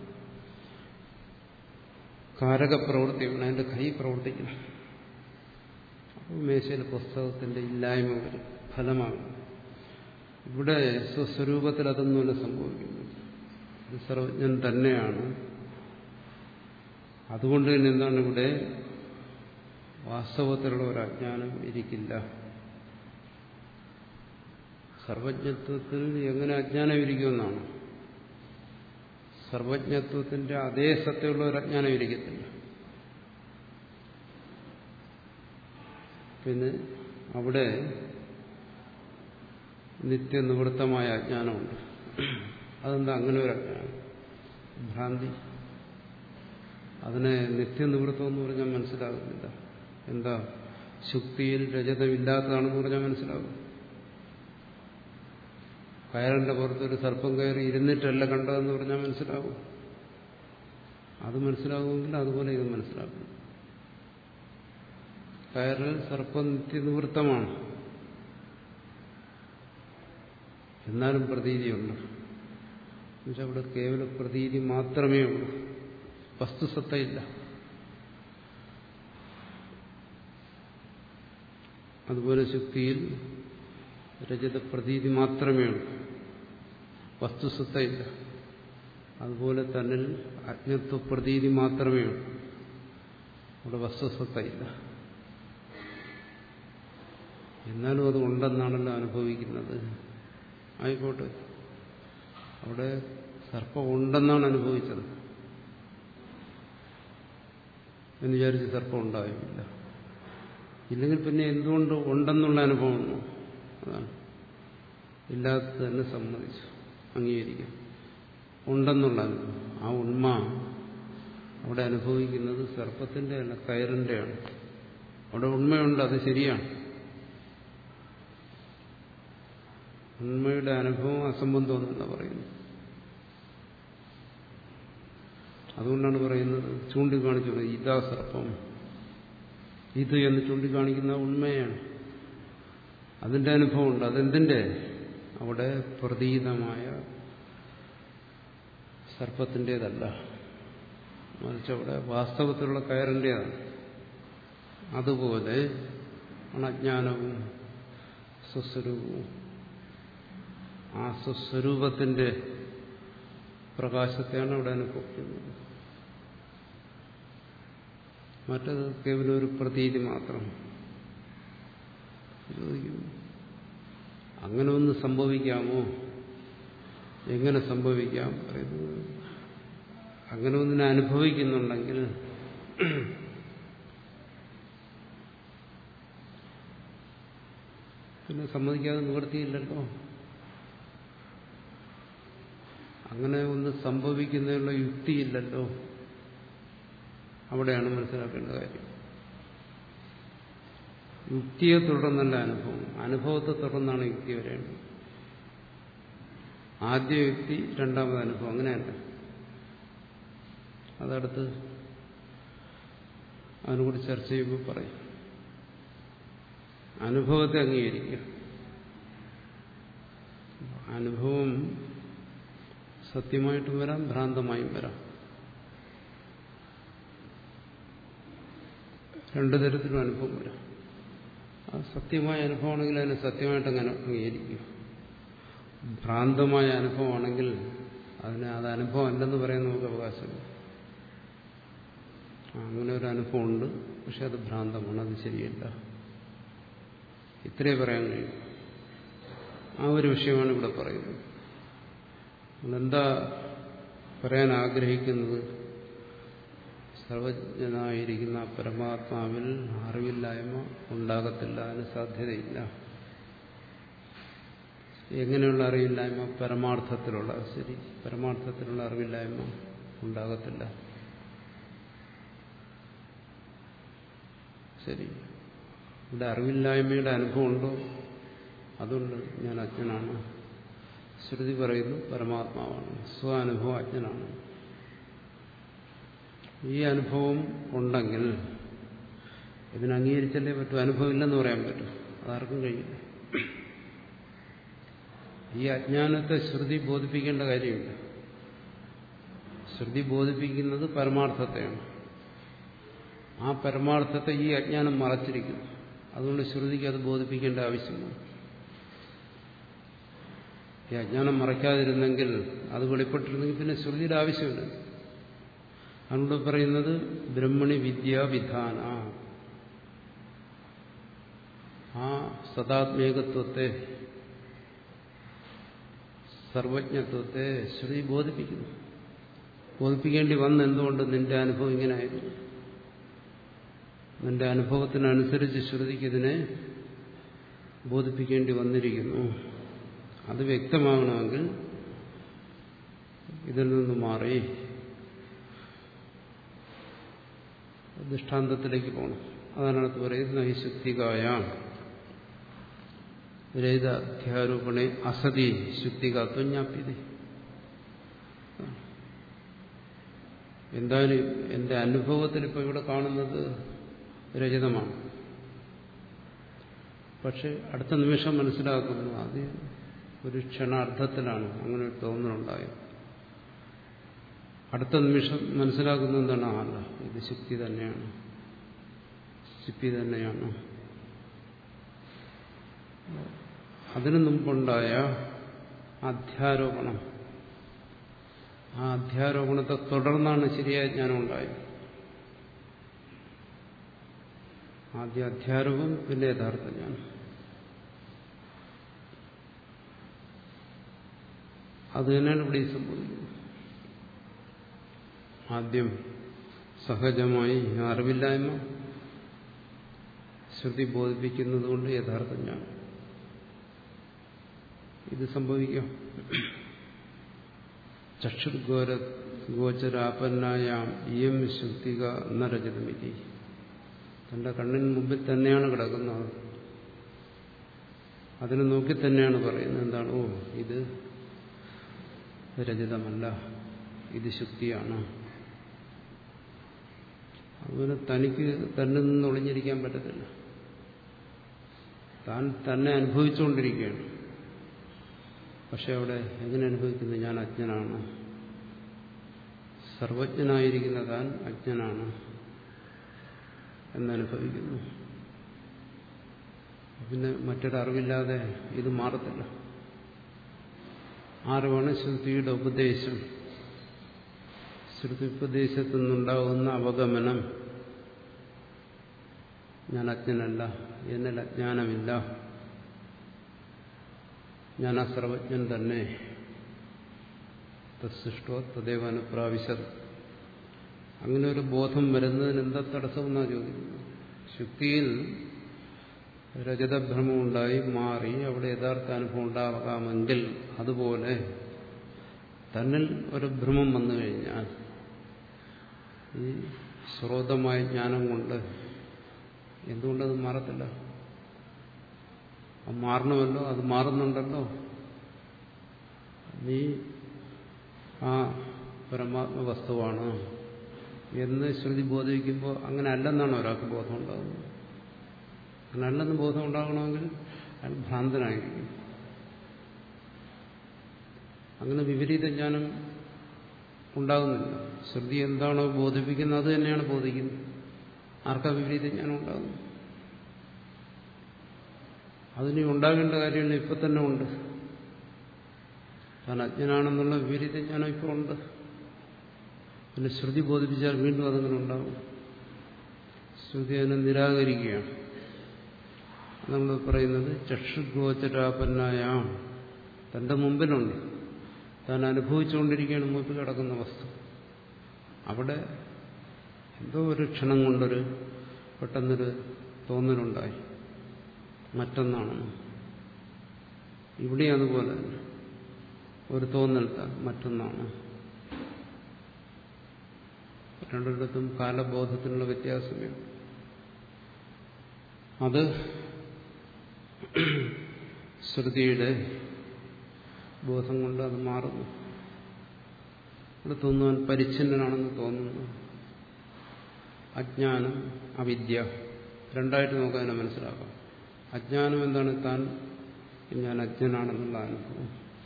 S1: കാരകപ്രവൃത്തിയാണ്, അതിൻ്റെ കൈ പ്രവർത്തിക്കണം. അപ്പോൾ മേശയിൽ പുസ്തകത്തിന്റെ ഇല്ലായ്മ വരും, ഫലമാകും. ഇവിടെ സ്വസ്വരൂപത്തിൽ അതൊന്നുമല്ല സംഭവിക്കുന്നത്. ഇത് സർവജ്ഞൻ തന്നെയാണ്. അതുകൊണ്ട് തന്നെ എന്താണ് ഇവിടെ വാസ്തവത്തിലുള്ള ഒരു അജ്ഞാനം ഇരിക്കില്ല. സർവജ്ഞത്വത്തിൽ എങ്ങനെ അജ്ഞാനം ഇരിക്കുമെന്നാണ്? സർവജ്ഞത്വത്തിന്റെ അതേ സത്യമുള്ള ഒരു അജ്ഞാനം ഇരിക്കത്തില്ല. പിന്നെ അവിടെ നിത്യനിവൃത്തമായ അജ്ഞാനമുണ്ട്. അതെന്താ അങ്ങനെ ഒരു അജ്ഞാനം? ഭ്രാന്തി. അതിനെ നിത്യനിവൃത്തം എന്ന് പറഞ്ഞാൽ മനസ്സിലാകുന്നില്ല. എന്താ? ശുക്തിയിൽ രജതമില്ലാത്തതാണെന്ന് പറഞ്ഞാൽ മനസ്സിലാകും. കയറിന്റെ പുറത്തൊരു സർപ്പം കയറി ഇരുന്നിട്ടല്ല കണ്ടതെന്ന് പറഞ്ഞാൽ മനസ്സിലാവും. അത് മനസ്സിലാകുമെങ്കിൽ അതുപോലെ ഇത് മനസ്സിലാക്കും. കയറിൽ സർപ്പം നിത്യനിവൃത്തമാണ്, എന്നാലും പ്രതീതിയുണ്ട്. എന്നുവെച്ചാൽ അവിടെ കേവല പ്രതീതി മാത്രമേ ഉള്ളൂ, വസ്തുസത്തയില്ല. അതുപോലെ ശുക്തിയിൽ രജത പ്രതീതി മാത്രമേ ഉള്ളൂ, വസ്തുസത്തയില്ല. അതുപോലെ തന്നിൽ അജ്ഞത്വ പ്രതീതി മാത്രമേ ഉള്ളൂ, അവിടെ വസ്തുസത്തയില്ല. എന്നാലും അത് ഉണ്ടെന്നാണല്ലോ അനുഭവിക്കുന്നത്. ആയിക്കോട്ടെ, അവിടെ സർപ്പം ഉണ്ടെന്നാണ് അനുഭവിച്ചത് എന്ന് വിചാരിച്ച് സർപ്പം ഉണ്ടാവില്ല. ഇല്ലെങ്കിൽ പിന്നെ എന്തുകൊണ്ട് ഉണ്ടെന്നുള്ള അനുഭവം? അതാണ് ഇല്ലാത്തത് തന്നെ സമ്മതിച്ചു, അംഗീകരിക്കും. ഉണ്ടെന്നുള്ള അനുഭവം, ആ ഉണ്മ അവിടെ അനുഭവിക്കുന്നത് സർപ്പത്തിന്റെ അല്ല, കയറിന്റെയാണ്. അവിടെ ഉണ്മയുണ്ട്, അത് ശരിയാണ്. ഉണ്മയുടെ അനുഭവം അസംബന്ധമെന്നല്ല പറയുന്നു. അതുകൊണ്ടാണ് പറയുന്നത്, ചൂണ്ടിക്കാണിച്ചു ഇതാ സർപ്പം, ഇത് എന്ന് ചൂണ്ടിക്കാണിക്കുന്ന ഉണ്മയാണ്. അതിന്റെ അനുഭവമുണ്ട്. അതെന്തിന്റെ? അവിടെ പ്രതീതമായ സർപ്പത്തിൻ്റെതല്ല, മറിച്ച് അവിടെ വാസ്തവത്തിലുള്ള കയറിൻ്റെതാണ്. അതുപോലെ ആണ് അജ്ഞാനവും സ്വസ്വരൂപവും. ആ സ്വസ്വരൂപത്തിന്റെ പ്രകാശത്തെയാണ് അവിടെ അനുഭവിക്കുന്നത്. മറ്റത് കേവലം ഒരു പ്രതീതി മാത്രം. അങ്ങനെ ഒന്ന് സംഭവിക്കാമോ? എങ്ങനെ സംഭവിക്കാം? പറയുന്നത് അങ്ങനെ ഒന്നിനെ അനുഭവിക്കുന്നുണ്ടെങ്കിൽ പിന്നെ സമ്മതിക്കാതെ നിവൃത്തിയില്ലല്ലോ. അങ്ങനെ ഒന്ന് സംഭവിക്കുന്നതിനുള്ള യുക്തിയില്ലല്ലോ. അവിടെയാണ് മനസ്സിലാക്കേണ്ട കാര്യം. യുക്തിയെ തുടർന്നല്ല അനുഭവം, അനുഭവത്തെ തുടർന്നാണ് യുക്തി വരേണ്ടത്. ആദ്യ യുക്തി, രണ്ടാമത് അനുഭവം, അങ്ങനെയല്ല. അതടുത്ത് അതിനെക്കുറിച്ച് ചർച്ച ചെയ്യുമ്പോൾ പറയും. അനുഭവത്തെ അംഗീകരിക്കുക. അനുഭവം സത്യമായിട്ടും വരാം, ഭ്രാന്തമായും വരാം. രണ്ടു തരത്തിലും അനുഭവം വരാം. ആ സത്യമായ അനുഭവമാണെങ്കിൽ അതിനെ സത്യമായിട്ട് അങ്ങനെ അംഗീകരിക്കുക. ഭ്രാന്തമായ അനുഭവമാണെങ്കിൽ അതിന് അത് അനുഭവം അല്ലെന്ന് പറയാൻ നമുക്ക് അവകാശമില്ല. അങ്ങനെ ഒരു അനുഭവമുണ്ട്, പക്ഷെ അത് ഭ്രാന്തമാണ്, അത് ശരിയല്ല, ഇത്രേ പറയാൻ കഴിയും. ആ ഒരു വിഷയമാണ് ഇവിടെ പറയുന്നത്. എന്താ പറയാൻ ആഗ്രഹിക്കുന്നത്? സർവജ്ഞനായിരിക്കുന്ന പരമാത്മാവിൽ അറിവില്ലായ്മ ഉണ്ടാകത്തില്ല, അതിന് സാധ്യതയില്ല. എങ്ങനെയുള്ള അറിവില്ലായ്മ? പരമാർത്ഥത്തിലുള്ള. ശരി, പരമാർത്ഥത്തിലുള്ള അറിവില്ലായ്മ ഉണ്ടാകത്തില്ല. ശരി, ഇവിടെ അറിവില്ലായ്മയുടെ അനുഭവം ഉണ്ടോ? അതുകൊണ്ട് ഞാൻ അജ്ഞനാണ്. ശ്രുതി പറയുന്നു പരമാത്മാവാണ്, സ്വാനുഭവം അജ്ഞനാണ്. ഈ അനുഭവം ഉണ്ടെങ്കിൽ ഇതിനെ അംഗീകരിച്ചല്ലേ പറ്റൂ. അനുഭവം ഇല്ലെന്ന് പറയാൻ പറ്റും, അതാർക്കും കഴിയില്ല. ഈ അജ്ഞാനത്തെ ശ്രുതി ബോധിപ്പിക്കേണ്ട കാര്യമില്ല. ശ്രുതി ബോധിപ്പിക്കുന്നത് പരമാർത്ഥത്തെയാണ്. ആ പരമാർത്ഥത്തെ ഈ അജ്ഞാനം മറച്ചിരിക്കുന്നു. അതുകൊണ്ട് ശ്രുതിക്ക് അത് ബോധിപ്പിക്കേണ്ട ആവശ്യമാണ്. ഈ അജ്ഞാനം മറയ്ക്കാതിരുന്നെങ്കിൽ, അത് വെളിപ്പെട്ടിരുന്നെങ്കിൽ പിന്നെ ശ്രുതിയുടെ ആവശ്യമില്ല. അതുകൊണ്ട് പറയുന്നത് ബ്രഹ്മണി വിദ്യാവിധാന, ആ സദാത്മേകത്വത്തെ, സർവജ്ഞത്വത്തെ ശ്രുതി ബോധിപ്പിക്കുന്നു. ബോധിപ്പിക്കേണ്ടി വന്ന എന്തുകൊണ്ട്? നിന്റെ അനുഭവം ഇങ്ങനെയായിരുന്നു. നിന്റെ അനുഭവത്തിനനുസരിച്ച് ശ്രുതിക്ക് ഇതിനെ ബോധിപ്പിക്കേണ്ടി വന്നിരിക്കുന്നു. അത് വ്യക്തമാകണമെങ്കിൽ ഇതിൽ നിന്ന് മാറി ദൃഷ്ടാന്തത്തിലേക്ക് പോകണം. അതാണ് അടുത്ത് പറയുന്നത് ഈ ശുക്തികായ രഹിത അധ്യാരോപണെ അസതി ശുക്തികാത്വം ജ്ഞാപ്യത. എന്തായാലും എന്റെ അനുഭവത്തിൽ ഇപ്പോൾ ഇവിടെ കാണുന്നത് രഹിതമാണ്. പക്ഷെ അടുത്ത നിമിഷം മനസ്സിലാക്കുന്നു അത് ഒരു ക്ഷണാർത്ഥത്തിലാണ് അങ്ങനെ ഒരു തോന്നലുണ്ടായത്. അടുത്ത നിമിഷം മനസ്സിലാക്കുന്നത് എന്താണ്? അല്ല, ഇത് ശുക്തി തന്നെയാണ്, ശുക്തി തന്നെയാണ്. അതിനു മുമ്പുണ്ടായ അധ്യാരോപണം, ആ അധ്യാരോപണത്തെ തുടർന്നാണ് ശരിയായ ജ്ഞാനം ഉണ്ടായത്. ആദ്യ അധ്യാരോപം, പിന്നെ യഥാർത്ഥ ജ്ഞാനം. അത് തന്നെയാണ് ഇവിടെ സംഭവിക്കുന്നത്. ആദ്യം സഹജമായി അറിവില്ലായ്മ ശ്രുതി ബോധിപ്പിക്കുന്നത് കൊണ്ട് യഥാർത്ഥ ജ്ഞാനം. ഇത് സംഭവിക്കാം. ചക്ഷുർഗോര ഗോചരാപന്നായാം ഇയം ശുക്തിക എന്ന രചതമിതി. തന്റെ കണ്ണിന് മുമ്പിൽ തന്നെയാണ് കിടക്കുന്നത്, അതിനെ നോക്കി തന്നെയാണ് പറയുന്നത്. എന്താണ്? ഓ, ഇത് രചിതമല്ല, ഇത് ശുക്തിയാണ്. അതുപോലെ തനിക്ക് തന്നെ നിന്ന് ഒളിഞ്ഞിരിക്കാൻ പറ്റത്തില്ല. താൻ തന്നെ അനുഭവിച്ചുകൊണ്ടിരിക്കുകയാണ്. പക്ഷെ അവിടെ എങ്ങനെ അനുഭവിക്കുന്നത്? ഞാൻ അജ്ഞനാണ്. സർവജ്ഞനായിരിക്കുന്ന താൻ അജ്ഞനാണ് എന്നനുഭവിക്കുന്നു. പിന്നെ മറ്റൊരറിവില്ലാതെ ഇത് മാറത്തില്ല. അറിവാണ് ശ്രുതിയുടെ ഉപദേശം. ശ്രുതി ഉപദേശത്തിൽ നിന്നുണ്ടാകുന്ന അവഗമനം, ഞാൻ അജ്ഞനല്ല, എന്നിൽ അജ്ഞാനമില്ല, ഞാൻ ആ സർവജ്ഞൻ തന്നെ, തസ്സൃഷ്ടോ തദേവ അനുപ്രാവിശത്. അങ്ങനെ ഒരു ബോധം വരുന്നതിന് എന്താ തടസ്സമെന്നാണ് ചോദിക്കുന്നത്. ശുക്തിയിൽ രജതഭ്രമമുണ്ടായി മാറി അവിടെ യഥാർത്ഥ അനുഭവം ഉണ്ടാകാമെങ്കിൽ അതുപോലെ തന്നിൽ ഒരു ഭ്രമം വന്നു കഴിഞ്ഞാൽ ഈ ശ്രോതമായ ജ്ഞാനം കൊണ്ട് എന്തുകൊണ്ടത് മാറത്തില്ല? അത് മാറണമല്ലോ, അത് മാറുന്നുണ്ടല്ലോ. നീ ആ പരമാത്മ വസ്തുവാണ് എന്ന് ശ്രുതി ബോധിപ്പിക്കുമ്പോൾ അങ്ങനെ അല്ലെന്നാണ് ഒരാൾക്ക് ബോധം ഉണ്ടാകുന്നത്. അങ്ങനെ അല്ലെന്ന് ബോധം ഉണ്ടാകണമെങ്കിൽ അയാൾ ഭ്രാന്തനായിരിക്കും. അങ്ങനെ വിപരീത ജ്ഞാനം ഉണ്ടാകുന്നില്ല. ശ്രുതി എന്താണോ ബോധിപ്പിക്കുന്നത് അത് തന്നെയാണ് ബോധിക്കുന്നത്. ആർക്കാ വിപരീത ജ്ഞാനം ഉണ്ടാകുന്നു? അതിന് ഉണ്ടാകേണ്ട കാര്യമില്ല, ഇപ്പൊ തന്നെ ഉണ്ട്. താൻ അജ്ഞനാണെന്നുള്ള വിപരീത ജ്ഞാനം ഇപ്പോൾ ഉണ്ട്. പിന്നെ ശ്രുതി ബോധിപ്പിച്ചാൽ വീണ്ടും അതങ്ങനെ ഉണ്ടാകും. ശ്രുതി അതിനെ നിരാകരിക്കുകയാണ്. നമ്മൾ പറയുന്നത് ചക്ഷുഗോചരാപന്നായ തന്റെ മുമ്പിലുണ്ട്, താൻ അനുഭവിച്ചുകൊണ്ടിരിക്കുകയാണ് മുമ്പിൽ കിടക്കുന്ന വസ്തു. അവിടെ എന്തോ ഒരു ക്ഷണം കൊണ്ടൊരു പെട്ടെന്നൊരു തോന്നലുണ്ടായി, മറ്റൊന്നാണെന്ന്. ഇവിടെ അതുപോലെ ഒരു തോന്നൽ മറ്റൊന്നാണ്. രണ്ടിടത്തും കാലബോധത്തിനുള്ള വ്യത്യാസമേ. അത് ശ്രുതിയുടെ ബോധം കൊണ്ട് അത് മാറുന്നു. ഇവിടെ തോന്നുവാൻ പരിച്ഛിന്നനാണെന്ന് തോന്നുന്നു. അജ്ഞാനം, അവിദ്യ രണ്ടായിട്ട് നമുക്ക് അതിനെ മനസ്സിലാക്കാം. അജ്ഞാനം എന്താണ്? താൻ ഞാൻ അജ്ഞനാണെന്നുള്ള അനുഭവം,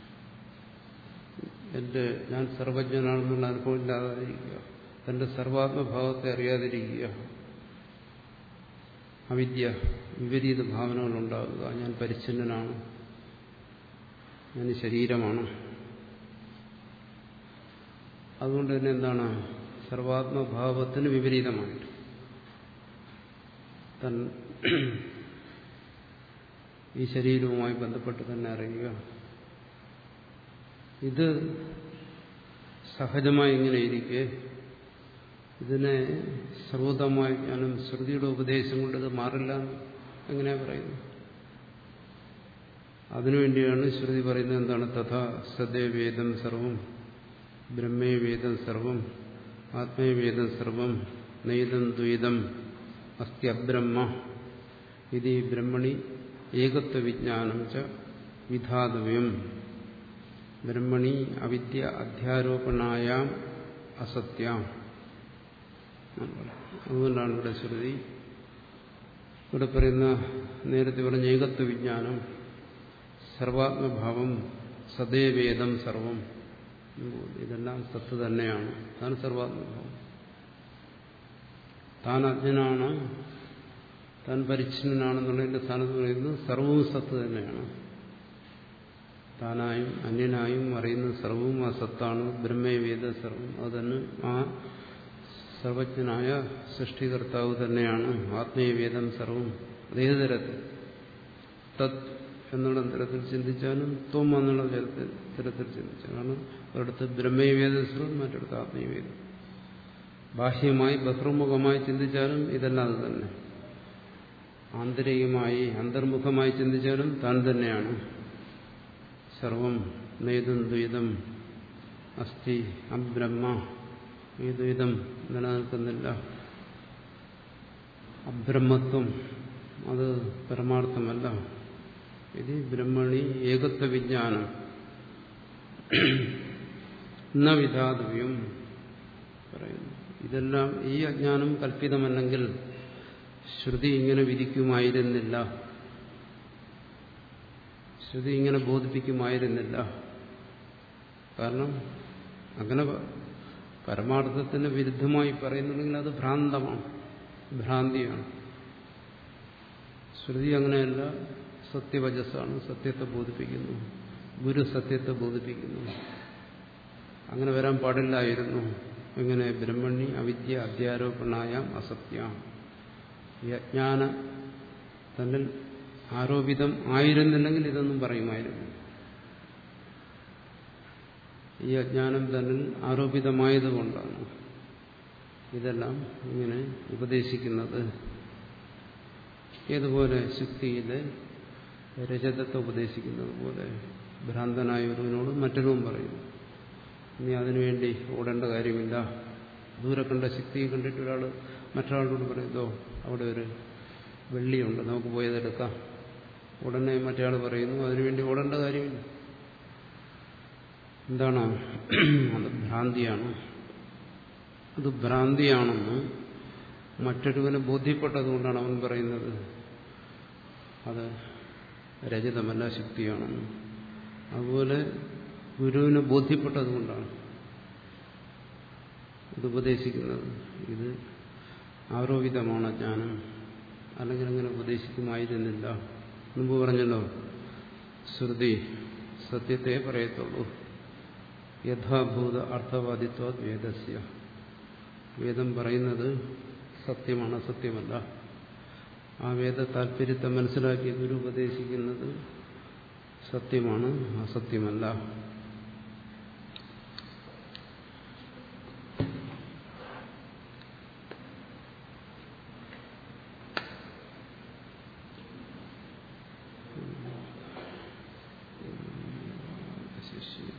S1: എന്റെ ഞാൻ സർവജ്ഞനാണെന്നുള്ള അനുഭവം ഇല്ലാതിരിക്കുക, തന്റെ സർവാത്മഭാവത്തെ അറിയാതിരിക്കുക, അവിദ്യ വിപരീത ഭാവനകളുണ്ടാകുക, ഞാൻ പരിച്ഛിന്നനാണ്, ഞാൻ ശരീരമാണ്. അതുകൊണ്ട് തന്നെ എന്താണ്? സർവാത്മഭാവത്തിന് വിപരീതമായിട്ട് തൻ ഈ ശരീരവുമായി ബന്ധപ്പെട്ട് തന്നെ അറിയുക. ഇത് സഹജമായി ഇങ്ങനെ ഇരിക്കെ ഇതിനെ സർവതമായി ഞാനും ശ്രുതിയുടെ ഉപദേശം കൊണ്ട് ഇത് മാറില്ല എങ്ങനെയാ പറയുന്നു? അതിനുവേണ്ടിയാണ് ശ്രുതി പറയുന്നത് എന്താണ്? തഥാ സദേ വേദം സർവം ബ്രഹ്മേ വേദം സർവം ആത്മേ വേദം സർവം നൈതം ദ്വൈതം അസ്തി അബ്രഹ്മ ഇത് ബ്രഹ്മണി ഏകത്വ വിജ്ഞാനം ച വിധാതവ്യം ബ്രഹ്മണി അവിദ്യ അധ്യാരോപണായാം അസത്യം. അതുകൊണ്ടാണ് ഇവിടെ ശ്രുതി ഇവിടെ പറയുന്ന നേരത്തെ പറഞ്ഞ ഏകത്വ വിജ്ഞാനം, സർവാത്മഭാവം, സദൈവേദം സർവം, ഇതെല്ലാം സത്ത് തന്നെയാണ്. അതാണ് സർവാത്മഭാവം. താൻ അജ്ഞനാണ്, താൻ പരിച്ഛിന്നനാണെന്നുള്ളതിന്റെ സ്ഥാനത്ത് പറയുന്നത് സർവവും സത്ത് തന്നെയാണ്. താനായും അന്യനായും അറിയുന്നത് സർവവും ആ സത്താണ്. ബ്രഹ്മേ വേദ സർവം, അതുതന്നെ ആ സർവജ്ഞനായ സൃഷ്ടികർത്താവ് തന്നെയാണ്. ആത്മീയവേദം സർവം. അതേത് തരത്തിൽ തത് എന്നുള്ള തരത്തിൽ ചിന്തിച്ചാലും ത്വം എന്നുള്ള തരത്തിൽ ചിന്തിച്ചാലും, കാരണം ഒരിടത്ത് ബ്രഹ്മവേദ സർവം, മറ്റിടത്ത് ആത്മീയവേദം. ബാഹ്യമായി ബഹിർമുഖമായി ചിന്തിച്ചാലും ഇതെല്ലാം അത് തന്നെ. ആന്തരികമായി അന്തർമുഖമായി ചിന്തിച്ചാലും താൻ തന്നെയാണ്. സർവം നൈതം ദ്വൈതം അസ്തി അബ്രഹ്മ, ഈ ദ്വൈതം നിലനിൽക്കുന്നില്ല. അബ്രഹ്മത്വം അത് പരമാർത്ഥമല്ല. ഇത് ബ്രഹ്മണി ഏകത്വ വിജ്ഞാനം ന വിധാതവ്യം പറയുന്നു. ഇതെല്ലാം ഈ അജ്ഞാനം കൽപ്പിതമല്ലെങ്കിൽ ശ്രുതി ഇങ്ങനെ വിധിക്കുമായിരുന്നില്ല, ശ്രുതി ഇങ്ങനെ ബോധിപ്പിക്കുമായിരുന്നില്ല. കാരണം അങ്ങനെ പരമാർത്ഥത്തിന് വിരുദ്ധമായി പറയുന്നുണ്ടെങ്കിൽ അത് ഭ്രാന്തമാണ്, ഭ്രാന്തിയാണ്. ശ്രുതി അങ്ങനെയല്ല, സത്യവചസ്സാണ്, സത്യത്തെ ബോധിപ്പിക്കുന്നു, ഗുരു സത്യത്തെ ബോധിപ്പിക്കുന്നു. അങ്ങനെ വരാൻ പാടില്ലായിരുന്നു. എങ്ങനെ? ബ്രഹ്മണി അവിദ്യ അധ്യാരോപണായാം അസത്യം. ഈ അജ്ഞാന തന്നിൽ ആരോപിതം ആയിരുന്നില്ലെങ്കിൽ ഇതൊന്നും പറയുമായിരുന്നു. ഈ അജ്ഞാനം തന്നിൽ ആരോപിതമായതുകൊണ്ടാണ് ഇതെല്ലാം ഇങ്ങനെ ഉപദേശിക്കുന്നത്. ഏതുപോലെ ശുക്തിയിലെ രജതത്തെ ഉപദേശിക്കുന്നത് പോലെ ഭ്രാന്തനായ ഒരുവനോട് മറ്റൊരുവും പറയുന്നു, നീ അതിനുവേണ്ടി ഓടേണ്ട കാര്യമില്ല. ദൂരെ കണ്ട ശക്തിയെ കണ്ടിട്ട് ഒരാൾ മറ്റൊരാളോട് പറയുന്നതോ അവിടെ ഒരു വെള്ളിയുണ്ട്, നമുക്ക് പോയതെടുക്കാം. ഉടനെ മറ്റേയാൾ പറയുന്നു അതിനുവേണ്ടി ഓടേണ്ട കാര്യമില്ല. എന്താണ്? അത് ഭ്രാന്തിയാണ്. അത് ഭ്രാന്തിയാണെന്ന് മറ്റൊരുവന് ബോധ്യപ്പെട്ടതുകൊണ്ടാണ് അവൻ പറയുന്നത് അത് രജതമല്ല ശക്തിയാണെന്ന്. അതുപോലെ ഗുരുവിന് ബോധ്യപ്പെട്ടതുകൊണ്ടാണ് ഇത് ഉപദേശിക്കുന്നത്. ഇത് ആരോപിതമാണ് ജ്ഞാനം, അല്ലെങ്കിൽ അങ്ങനെ ഉപദേശിക്കുമായിരുന്നില്ല. മുമ്പ് പറഞ്ഞല്ലോ, ശ്രുതി സത്യത്തെ പറയത്തുള്ളൂ. യഥാഭൂത അർത്ഥവാദിത്വ വേദസ്യ, വേദം പറയുന്നത് സത്യമാണ്, അസത്യമല്ല. ആ വേദ താല്പര്യത്തെ മനസ്സിലാക്കി ഗുരു ഉപദേശിക്കുന്നത് സത്യമാണ്, അസത്യമല്ല. ശിഷ്യ